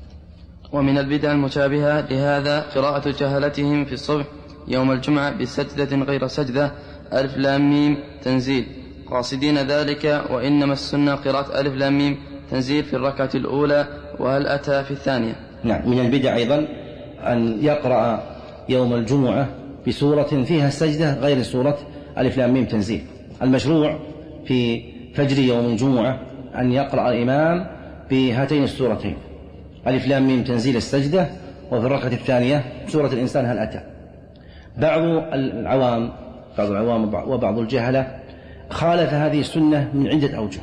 ومن البدع المشابهة لهذا قراءة جهلتهم في الصبح يوم الجمعة بسجدة غير سجدة ألف لام ميم تنزيل، قاصدين ذلك وإنما السنة قراءة ألف لام ميم تنزيل في الركعة الأولى وهل أتى في الثانية. نعم. من البدع أيضا أن يقرأ يوم الجمعة بسورة فيها السجدة غير سورة ألف لام ميم تنزيل. المشروع في فجر يوم الجمعة أن يقرأ الإمام بهاتين السورتين: ألف لام ميم تنزيل السجدة، وفي الركعة الثانية سورة الإنسان هل أتى. بعض العوام بعض العوام وبعض الجهلة خالف هذه السنة من عدة أوجه: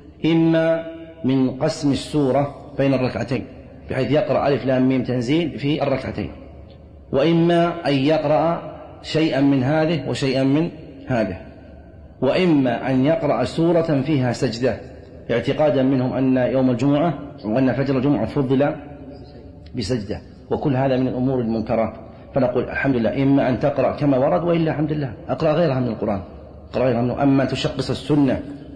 إما من قسم السورة بين الركعتين بحيث يقرأ ألف لام ميم تنزيل في الركعتين، وإما أن يقرأ شيئا من هذه وشيئا من هذه، وإما أن يقرأ سورة فيها سجدة اعتقادا منهم أن يوم الجمعة وأن فجر الجمعة فضل بسجدة، وكل هذا من الأمور المنكرات. فنقول الحمد لله، إما أن تقرأ كما ورد، وإلا الحمد لله أقرأ غيرها من القرآن، أقرأ غيرها منه. أما تشقص السنة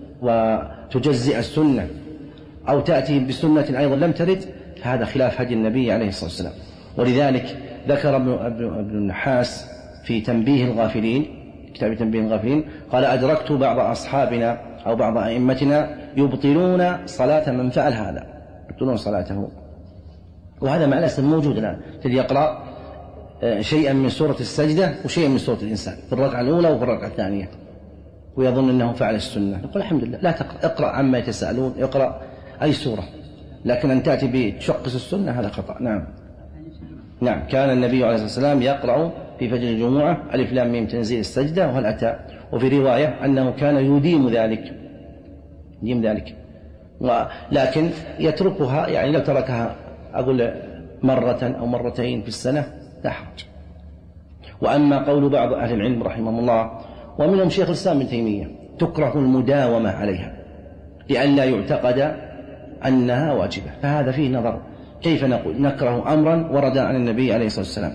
وتجزئ السنة أو تأتي بسنة أيضا لم ترد، هذا خلاف هدي النبي عليه الصلاة والسلام. ولذلك ذكر ابن النحاس في تنبيه الغافلين، كتاب تنبيه الغافلين، قال: أدركت بعض أصحابنا أو بعض أئمتنا يبطلون صلاة من فعل هذا، يبطلون صلاته. وهذا مع الأسف موجود الآن، الذي يقرأ شيئا من سورة السجدة وشيئا من سورة الإنسان في الركعة الأولى وفي الركعة الثانية، ويظن أنه فعل السنة. نقول الحمد لله، لا تقرأ، اقرأ عما يتساءلون، اقرأ أي سورة، لكن أن تأتي بتشقص السنة هذا خطأ. نعم. نعم. كان النبي عليه الصلاة والسلام يقرأ في فجر الجمعة ألف لام ميم تنزيل السجدة وهل أتى، وفي رواية أنه كان يديم ذلك يديم ذلك ولكن يتركها، يعني لو تركها أقول مرة أو مرتين في السنة لا حرج. وأما قول بعض أهل العلم رحمهم الله ومنهم شيخ الإسلام ابن تيمية: تكره المداومة عليها لئلا يعتقد أنها واجبة، فهذا فيه نظر. كيف نقول نكره أمرا ورد عن النبي عليه الصلاة والسلام؟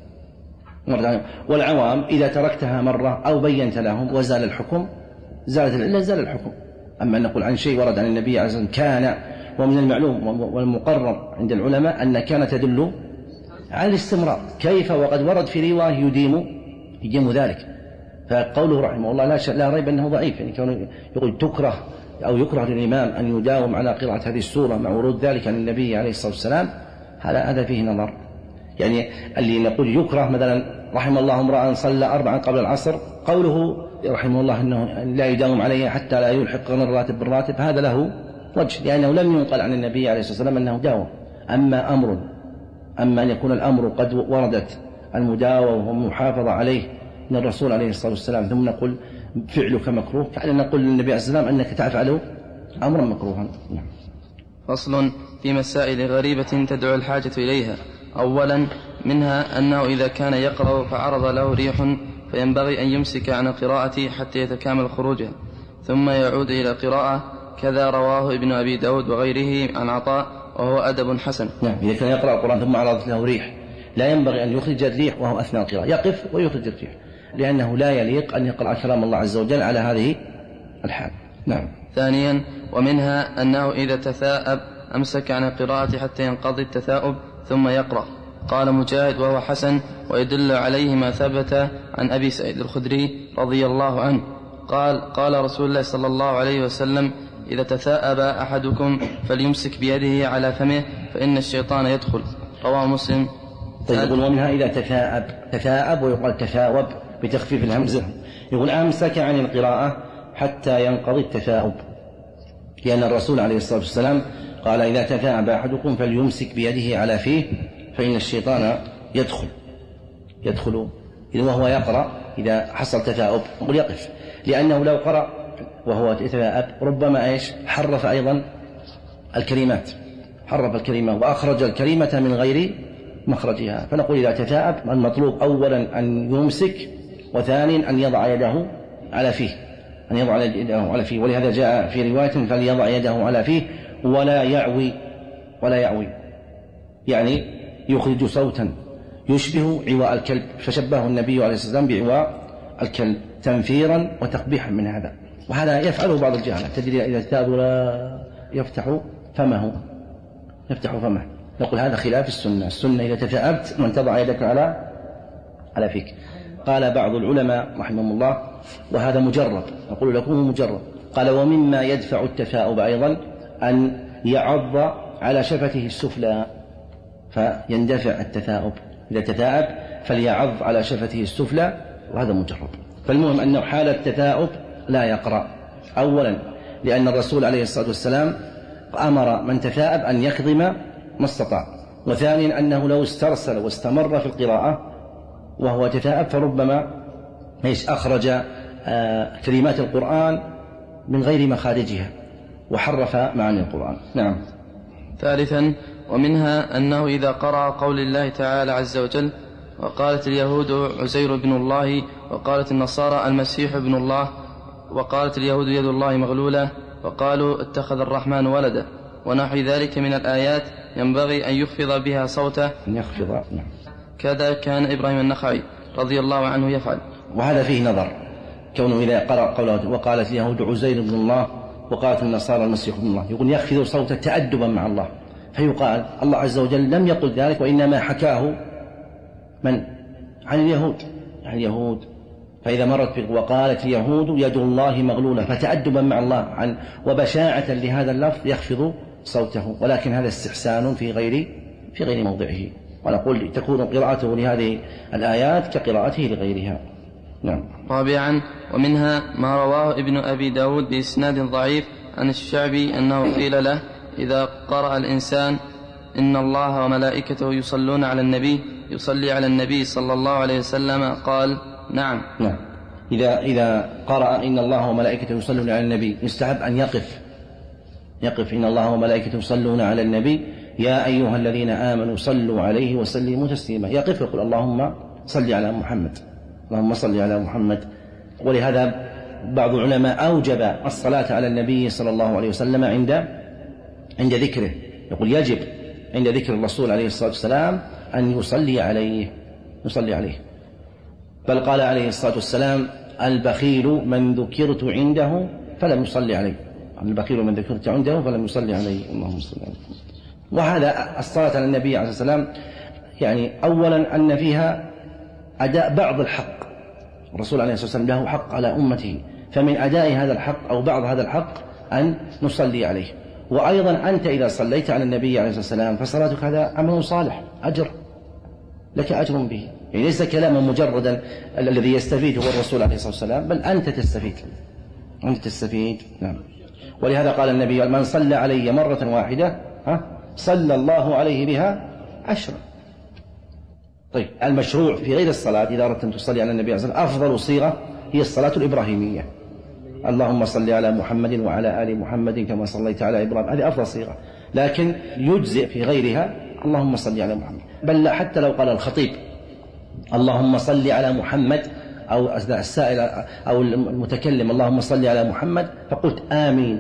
والعوام إذا تركتها مرة أو بينت لهم وزال الحكم، زالت العلة زال الحكم. أما أن نقول عن شيء ورد عن النبي عليه الصلاة والسلام كان، ومن المعلوم والمقرر عند العلماء أن كان تدل على الاستمرار، كيف وقد ورد في رواية يديم يديم ذلك. فقوله رحمه الله لا, لا ريب أنه ضعيف، يعني كونه يقول تكره أو يكره للإمام أن يداوم على قراءة هذه السورة مع ورود ذلك عن النبي عليه الصلاة والسلام، هذا هذا فيه نظر. يعني اللي نقول يكره مثلا رحمه الله امرأ صلى أربعا قبل العصر، قوله رحمه الله أنه لا يداوم عليه حتى لا يلحق الراتب بالراتب، هذا له وجه، لأنه لم ينقل عن النبي عليه الصلاة والسلام أنه داوم. أما أمر أما أن يكون الأمر قد وردت المداومة والمحافظة عليه من الرسول عليه الصلاة والسلام ثم نقول فعلك مكروه، فعلا نقول للنبي عليه الصلاة والسلام أنك تفعل أمرا مكروها. فصل في مسائل غريبة تدعو الحاجة إليها. أولا منها أنه إذا كان يقرأ فعرض له ريح فينبغي أن يمسك عن القراءة حتى يتكامل خروجها ثم يعود إلى القراءة، كذا رواه ابن أبي داود وغيره عن عطاء وهو أدب حسن. نعم. إذا كان يقرأ القرآن ثم عرضت له ريح لا ينبغي أن يخرج الريح وهو أثناء القراءة، يقف ويخرج الريح، لأنه لا يليق أن يقرأ كلام الله عز وجل على هذه الحال. نعم. ثانيا، ومنها أنه إذا تثاءب أمسك عن القراءة حتى ينقضي التثاؤب ثم يقرأ. قال مجاهد وهو حسن، ويدل عليه ما ثبت عن أبي سعيد الخدري رضي الله عنه قال قال رسول الله صلى الله عليه وسلم: إذا تثاءب أحدكم فليمسك بيده على فمه فإن الشيطان يدخل. رواه مسلم. طيب، يقول ومنها إذا تثاءب، تثاءب ويقال تثاوب بتخفيف الهمزة، يقول أمسك عن القراءة حتى ينقضي التثاؤب، لأن الرسول عليه الصلاة والسلام قال: إذا تثاءب أحدكم فليمسك بيده على فيه فإن الشيطان يدخل يدخل إذا وهو يقرأ إذا حصل تثاؤب يقول يقف، لأنه لو قرأ وهو يتثاءب ربما إيش حرف أيضا الكلمات حرف الكلمة وأخرج الكلمة من غير مخرجها. فنقول إذا تثاءب المطلوب أولا أن يمسك، وثانيا أن يضع يده على فيه أن يضع يده على فيه ولهذا جاء في رواية: فليضع يده على فيه ولا يعوي ولا يعوي يعني يخرج صوتا يشبه عواء الكلب، فشبه النبي عليه الصلاة والسلام بعواء الكلب تنفيرا وتقبيحا من هذا. وهذا يفعله بعض الجهلة، تدري إذا تاب لا يفتح فمه يفتح فمه نقول هذا خلاف السنة. السنة إذا تثاءبت أن تضع يدك على على فيك. قال بعض العلماء رحمهم الله، وهذا مجرب، نقول لكم مجرب، قال: ومما يدفع التثاؤب أيضا أن يعض على شفته السفلى فيندفع التثاؤب. إذا تثاءب فليعض على شفته السفلى، وهذا مجرب. فالمهم أنه حال التثاؤب لا يقرأ، أولا لأن الرسول عليه الصلاة والسلام أمر من تثاءب أن يكظم ما استطاع، وثانيا أنه لو استرسل واستمر في القراءة وهو تثاءب فربما إيش أخرج آه كلمات القرآن من غير مخارجها وحرف معاني القرآن. نعم. ثالثا، ومنها أنه إذا قرأ قول الله تعالى عز وجل: وقالت اليهود عزير بن الله، وقالت النصارى المسيح ابن الله، وقالت اليهود يد الله مغلولة، وقالوا اتخذ الرحمن ولدا، ونحو ذلك من الآيات ينبغي أن يخفض بها صوته. يخفض. نعم. كذا كان إبراهيم النخعي رضي الله عنه يفعل. وهذا فيه نظر، كونه إذا قرأ قوله وقالت اليهود عزير بن الله وقالت النصارى المسيح ابن الله، يقول يخفض صوته تأدبا مع الله، فيقال الله عز وجل لم يقل ذلك، وإنما حكاه من؟ عن اليهود عن اليهود فإذا مرت وقالت اليهود يد الله مغلولة، فتأدبا مع الله عن وبشاعة لهذا اللفظ يخفض صوته، ولكن هذا استحسان في غير في غير موضعه. ونقول تكون قراءته لهذه الآيات كقراءته لغيرها. نعم. رابعا، ومنها ما رواه ابن أبي داود بإسناد ضعيف عن الشعبي أنه قيل له: إذا قرأ الإنسان إن الله وملائكته يصلون على النبي يصلي على النبي صلى الله عليه وسلم، قال: نعم. نعم. إذا إذا قرأ إن الله وملائكته يصلون على النبي يستحب أن يقف يقف إن الله وملائكته يصلون على النبي يا أيها الذين آمنوا صلوا عليه وسلموا تسليما، يقف يقول اللهم صل على محمد اللهم صل على محمد. ولهذا بعض العلماء أوجب الصلاة على النبي صلى الله عليه وسلم عند عند ذكره، يقول يجب عند ذكر الرسول عليه الصلاة والسلام أن يصلي عليه يصلي عليه بل قال عليه الصلاة والسلام: البخيل من ذكرت عنده فلم يصلي عليه البخيل من ذكرت عنده فلم يصلي عليه اللهم صل عليه. وهذا الصلاة على النبي عليه الصلاة والسلام يعني أولا أن فيها أداء بعض الحق، الرسول عليه الصلاة والسلام له حق على أمته، فمن أداء هذا الحق أو بعض هذا الحق أن نصلي عليه. وأيضا أنت إذا صليت على النبي عليه الصلاة والسلام فصلاتك هذا عمل صالح، أجر لك أجر به، يعني ليس كلاما مجردا الذي يستفيد هو الرسول عليه الصلاة والسلام، بل أنت تستفيد أنت تستفيد. نعم. ولهذا قال النبي: من صلى علي مرة واحدة ها صلى الله عليه بها عشرة. طيب، المشروع في غير الصلاة إذا أردت أن تصلي على النبي عليه الصلاة والسلام أفضل صيغة هي الصلاة الإبراهيمية، اللهم صل على محمد وعلى آل محمد كما صليت على إبراهيم، هذه أفضل صيغة. لكن يجزئ في غيرها اللهم صل على محمد، بل حتى لو قال الخطيب اللهم صل على محمد أو السائل أو المتكلم اللهم صل على محمد فقلت آمين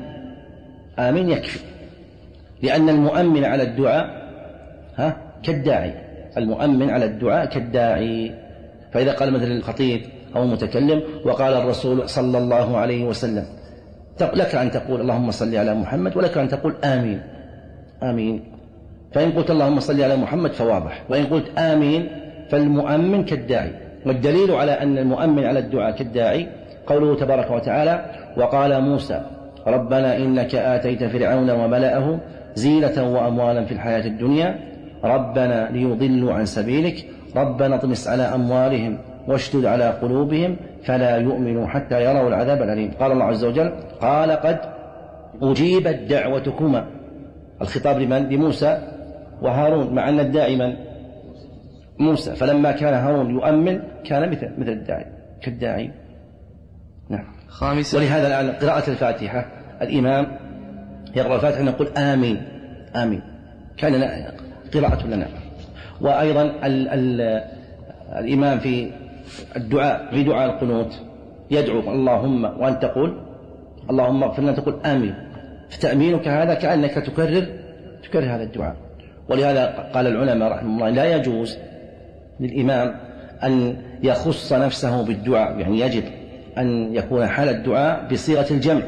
آمين يكفي، لأن المؤمن على الدعاء ها كالداعي المؤمن على الدعاء كالداعي. فإذا قال مثل الخطيب أو المتكلم وقال الرسول صلى الله عليه وسلم، لك أن تقول اللهم صل على محمد، ولك أن تقول آمين آمين. فإن قلت اللهم صل على محمد فواضح، وإن قلت آمين فالمؤمن كالداعي. والدليل على أن المؤمن على الدعاء كالداعي قوله تبارك وتعالى: وقال موسى ربنا إنك آتيت فرعون وملأه زينة وأموالا في الحياة الدنيا ربنا ليضلوا عن سبيلك ربنا اطمس على أموالهم واشدد على قلوبهم فلا يؤمنوا حتى يروا العذاب الأليم. قال الله عز وجل: قال قد أجيبت دعوتكما. الخطاب لمن؟ لموسى وهارون، مع أن الداعي من؟ موسى. فلما كان هارون يؤمن كان مثل مثل الداعي كالداعي. نعم. خامسا، ولهذا الآن قراءة الفاتحة الإمام يقرأ الفاتحة نقول آمين آمين، كان لنا قراءة لنا. وأيضا ال ال الإمام في الدعاء في دعاء القنوت يدعو اللهم وأن تقول اللهم اغفر لنا تقول آمين، فتأمينك هذا كأنك تكرر تكرر هذا الدعاء. ولهذا قال العلماء رحمه الله لا يجوز للإمام أن يخص نفسه بالدعاء، يعني يجب أن يكون حال الدعاء بصيغة الجمع.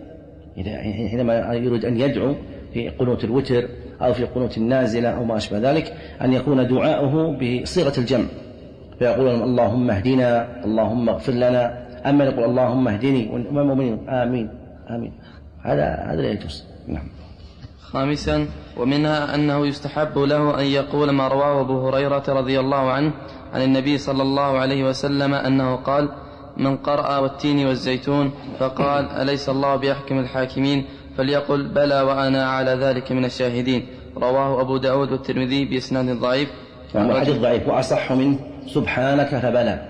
حينما يريد أن يدعو في قنوت الوتر أو في قنوت النازلة أو ما أشبه ذلك أن يكون دعاؤه بصيغة الجمع، فيقول اللهم اهدنا اللهم اغفر لنا، أما يقول اللهم اهدني والمؤمنين آمين آمين، هذا هذا لا يجوز. نعم. خامسا، ومنها أنه يستحب له أن يقول ما رواه أبو هريرة رضي الله عنه عن النبي صلى الله عليه وسلم أنه قال: من قرأ والتين والزيتون فقال أليس الله بأحكم الحاكمين فليقل بلى وأنا على ذلك من الشاهدين. رواه أبو داود والترمذي بإسناد ضعيف. يعني حديث ضعيف وأصح من سبحانك فبلى.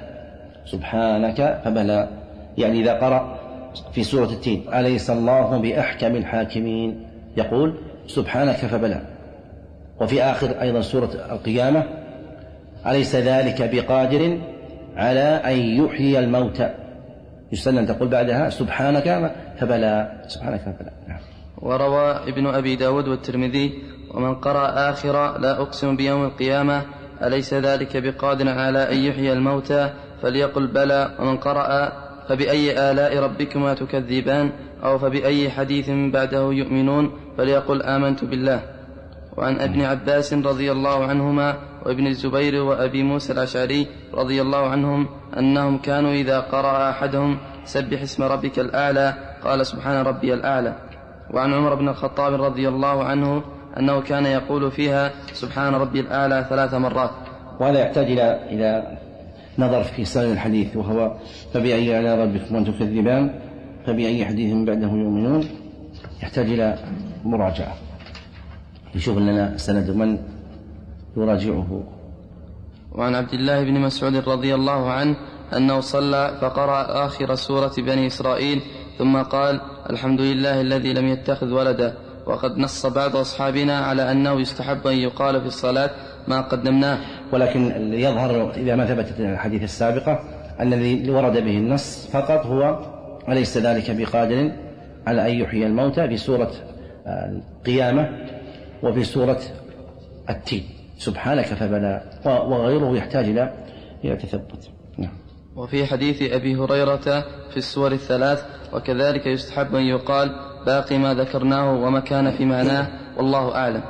سبحانك فبلى يعني إذا قرأ في سورة التين أليس الله بأحكم الحاكمين يقول سبحانك فبلى. وفي آخر أيضا سورة القيامة أليس ذلك بقادر على أن يحيي الموتى، يستنى أن تقول بعدها سبحانك فبلى. سبحانك فبلى. نعم. وروى ابن أبي داود والترمذي: ومن قرأ آخر لا أقسم بيوم القيامة أليس ذلك بقادر على أن يحيي الموتى فليقل بلى. ومن قرأ فبأي آلاء ربكما تكذبان أو فبأي حديث بعده يؤمنون فليقل آمنت بالله. وعن ابن عباس رضي الله عنهما وابن الزبير وأبي موسى الأشعري رضي الله عنهم أنهم كانوا إذا قرأ أحدهم سبح اسم ربك الأعلى قال سبحان ربي الأعلى. وعن عمر بن الخطاب رضي الله عنه أنه كان يقول فيها سبحان ربي الأعلى ثلاث مرات. وهذا يحتاج إلى إلى نظر في سنن الحديث، وهو فبأي آلاء ربكما تكذبان فبأي حديث بعده يؤمنون، يحتاج إلى مراجعة يشوف لنا سند من يراجعه. وعن عبد الله بن مسعود رضي الله عنه أنه صلى فقرأ آخر سورة بني إسرائيل ثم قال الحمد لله الذي لم يتخذ ولدا. وقد نص بعض أصحابنا على أنه يستحب أن يقال في الصلاة ما قدمناه، ولكن يظهر إذا ما ثبتت الحديث السابقة أن الذي ورد به النص فقط هو أليس ذلك بقادر على أن يحيي الموتى في سورة القيامة وفي سورة التين سبحانك فبلى، وغيره يحتاج إلى إلى تثبت. نعم. وفي حديث أبي هريرة في السور الثلاث وكذلك يستحب أن يقال باقي ما ذكرناه وما كان في معناه والله أعلم.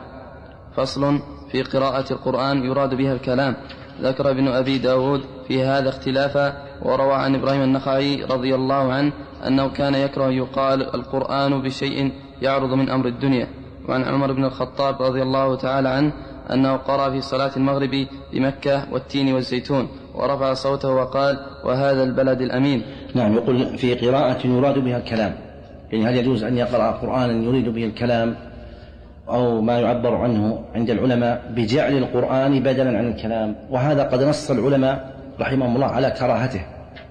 فصل في قراءة القرآن يراد بها الكلام. ذكر ابن أبي داود في هذا اختلافا، وروى عن إبراهيم النخعي رضي الله عنه أنه كان يكره يقال القرآن بشيء يعرض من أمر الدنيا. وعن عمر بن الخطاب رضي الله تعالى عنه أنه قرأ في صلاة المغرب بمكة والتين والزيتون ورفع صوته وقال وهذا البلد الأمين. نعم. يقول في قراءة يراد بها الكلام، يعني هل يجوز أن يقرأ قرآنا يريد به الكلام أو ما يعبر عنه عند العلماء بجعل القرآن بدلا عن الكلام؟ وهذا قد نص العلماء رحمهم الله على كراهته،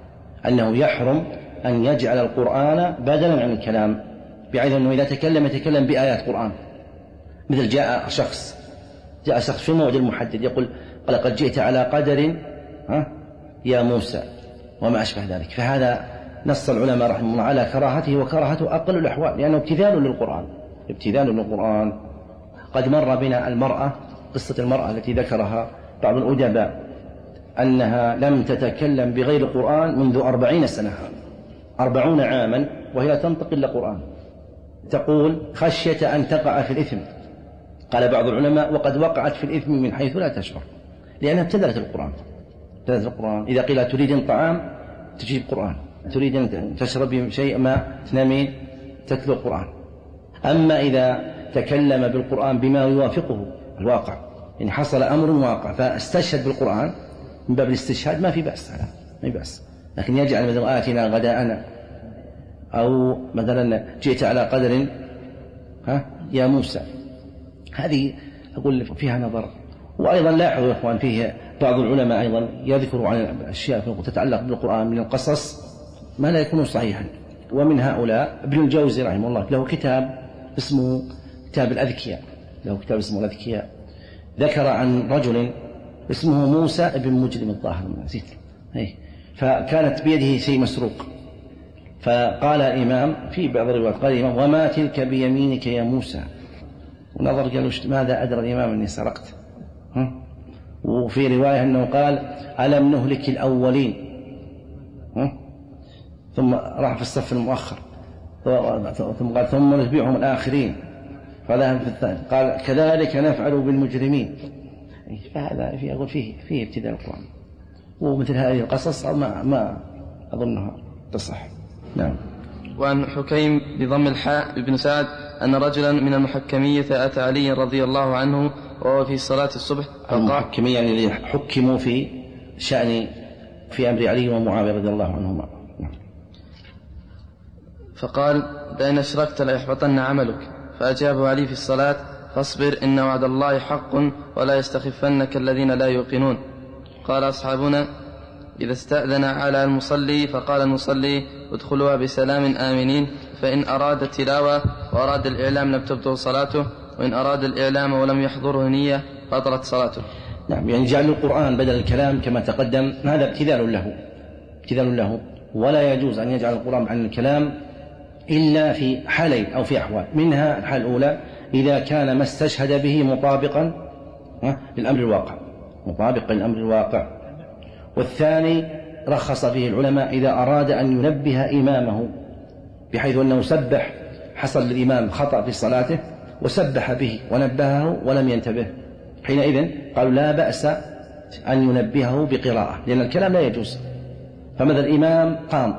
أنه يحرم أن يجعل القرآن بدلا عن الكلام، بحيث أنه إذا تكلم يتكلم بآيات قرآن، مثل جاء شخص جاء شخص في موعد المحدد يقول لقد جئت على قدر ها يا موسى وما أشبه ذلك، فهذا نص العلماء رحمه الله على كراهته، وكراهته أقل الأحوال لأنه ابتذال للقرآن ابتذال للقرآن. قد مر بنا المرأة قصة المرأة التي ذكرها بعض الأدباء أنها لم تتكلم بغير القرآن منذ أربعين سنة، أربعون عاما وهي تنطق إلا قرآن، تقول خشية أن تقع في الإثم. قال بعض العلماء وقد وقعت في الإثم من حيث لا تشعر، لأنها ابتدأت القرآن. ابتدأت القرآن. إذا قيل تريد طعام تجيب قرآن، تريد أن تشرب شيء ما تنامين تتلو القرآن. أما إذا تكلم بالقرآن بما يوافقه الواقع، يعني حصل أمر واقع فاستشهد بالقرآن من باب الاستشهاد، ما في بأس، ما في بأس. لكن يجعل مثلا آتنا غداءنا، أو مثلا جئت على قدر ها يا موسى، هذه أقول فيها نظر. وأيضا لاحظوا يا إخوان فيه بعض العلماء أيضا يذكر عن أشياء تتعلق بالقرآن من القصص ما لا يكون صحيحا. ومن هؤلاء ابن الجوزي رحمه الله له كتاب اسمه كتاب الأذكياء، له كتاب اسمه الأذكياء، ذكر عن رجل اسمه موسى ابن مجرم الظاهر نسيت، فكانت بيده شيء مسروق، فقال الإمام في بعض الروايات قال الإمام وما تلك بيمينك يا موسى، ونظر قال ماذا أدرى الإمام أني سرقت. وفي رواية أنه قال ألم نهلك الأولين، ثم راح في الصف المؤخر، ثم قال ثم نتبعهم الآخرين، فذهب في الثاني قال كذلك نفعل بالمجرمين. فهذا فيه أقول فيه فيه ابتداء القرآن، ومثل هذه القصص ما ما أظنها تصح. نعم. وعن حكيم بضم الحاء بن سعد أن رجلا من المحكمية أتى علي رضي الله عنه وهو في صلاة الصبح. المحكمية يعني حكموا في شأن في أمر علي ومعاوية رضي الله عنهما. فقال لئن أشركت ليحبطن عملك، فأجابه علي في الصلاة فاصبر إن وعد الله حق ولا يستخفنك الذين لا يوقنون. قال أصحابنا إذا استأذن على المصلي فقال المصلي ادخلوها بسلام آمنين، فإن أراد التلاوة وأراد الإعلام لم تبطل صلاته، وإن أراد الإعلام ولم يحضره نية بطلت صلاته. نعم، يعني جعل القرآن بدل الكلام كما تقدم هذا ابتذال له، ابتذال له، ولا يجوز أن يجعل القرآن عن الكلام إلا في حالين أو في أحوال. منها الحال الأولى إذا كان ما استشهد به مطابقا للأمر الواقع، مطابقا للأمر الواقع. والثاني رخص فيه العلماء إذا أراد أن ينبه إمامه بحيث أنه سبح، حصل للإمام خطأ في صلاته وسبح به ونبهه ولم ينتبه، حينئذ قالوا لا بأس أن ينبهه بقراءة، لأن الكلام لا يجوز. فماذا الإمام قام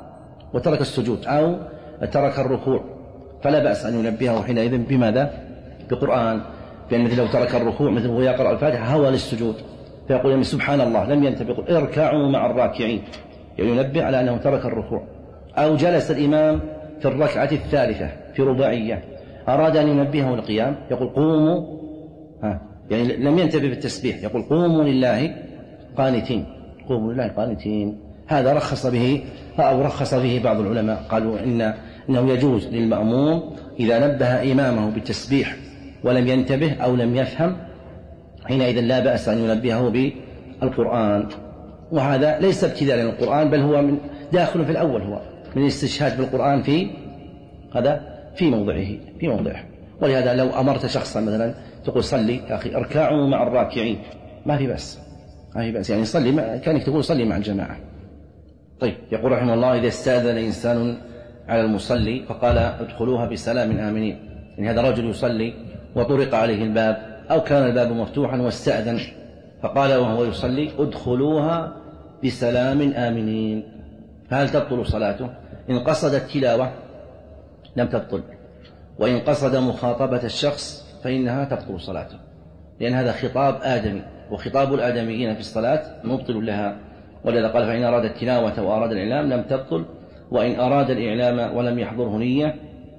وترك السجود أو ترك الركوع فلا بأس أن ينبهه حينئذ بماذا؟ بقرآن، لأن مثل لو ترك الركوع مثل وهو يقرأ الفاتحة هوى للسجود فيقول يعني سبحان الله لم ينتبه، اركعوا مع الراكعين، يعني ينبه على أنه ترك الركوع. أو جلس الإمام في الركعة الثالثة في رباعية أراد أن ينبهه القيام يقول قوموا، ها يعني لم ينتبه بالتسبيح يقول قوموا لله قانتين، قوموا لله قانتين. هذا رخص به أو رخص به بعض العلماء، قالوا إن إنه يجوز للمأموم إذا نبه إمامه بالتسبيح ولم ينتبه أو لم يفهم حينئذ لا بأس أن ينبهه بالقرآن. وهذا ليس ابتداء للقرآن بل هو من داخل في الأول، هو من الاستشهاد بالقرآن في هذا في موضعه في موضعه. ولهذا لو أمرت شخصا مثلا تقول صلي يا أخي اركعوا مع الراكعين ما في بأس، ما في بأس يعني صلي مع... كانك تقول صلي مع الجماعة. طيب يقول رحمه الله إذا استأذن إنسان على المصلي فقال ادخلوها بسلام آمنين، يعني هذا رجل يصلي وطرق عليه الباب أو كان الباب مفتوحا واستأذن فقال وهو يصلي ادخلوها بسلام آمنين، فهل تبطل صلاته؟ إن قصد التلاوة لم تبطل، وإن قصد مخاطبة الشخص فإنها تبطل صلاته، لأن هذا خطاب آدمي، وخطاب الآدميين في الصلاة مبطل لها. ولذا قال فإن أراد التلاوة وأراد الإعلام لم تبطل، وإن أراد الإعلام ولم يحضره نية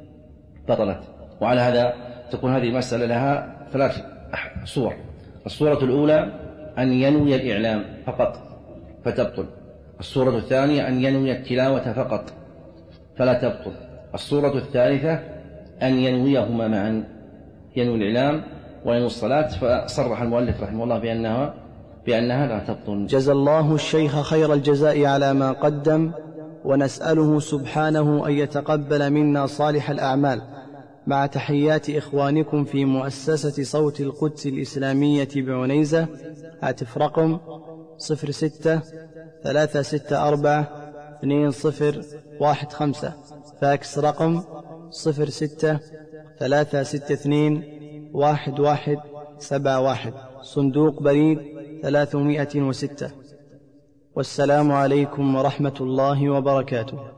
بطلت. وعلى هذا تكون هذه المسألة لها ثلاث صور. الصورة الأولى أن ينوي الإعلام فقط فتبطل، الصورة الثانية أن ينوي التلاوة فقط فلا تبطل، الصورة الثالثة أن ينويهما معا، ينوي الإعلام وينوي الصلاة، فصرح المؤلف رحمه الله بأنها بأنها لا تبطل. جزى الله الشيخ خير الجزاء على ما قدم، ونسأله سبحانه أن يتقبل منا صالح الأعمال، مع تحيات إخوانكم في مؤسسة صوت القدس الإسلامية بعنيزة. هاتف رقم صفر ستة ثلاثة ستة أربعة اثنين صفر واحد خمسة. فاكس رقم صفر ستة ثلاثة ستة اثنين واحد واحد سبعة واحد. صندوق بريد ثلاثمائة وستة. والسلام عليكم ورحمة الله وبركاته.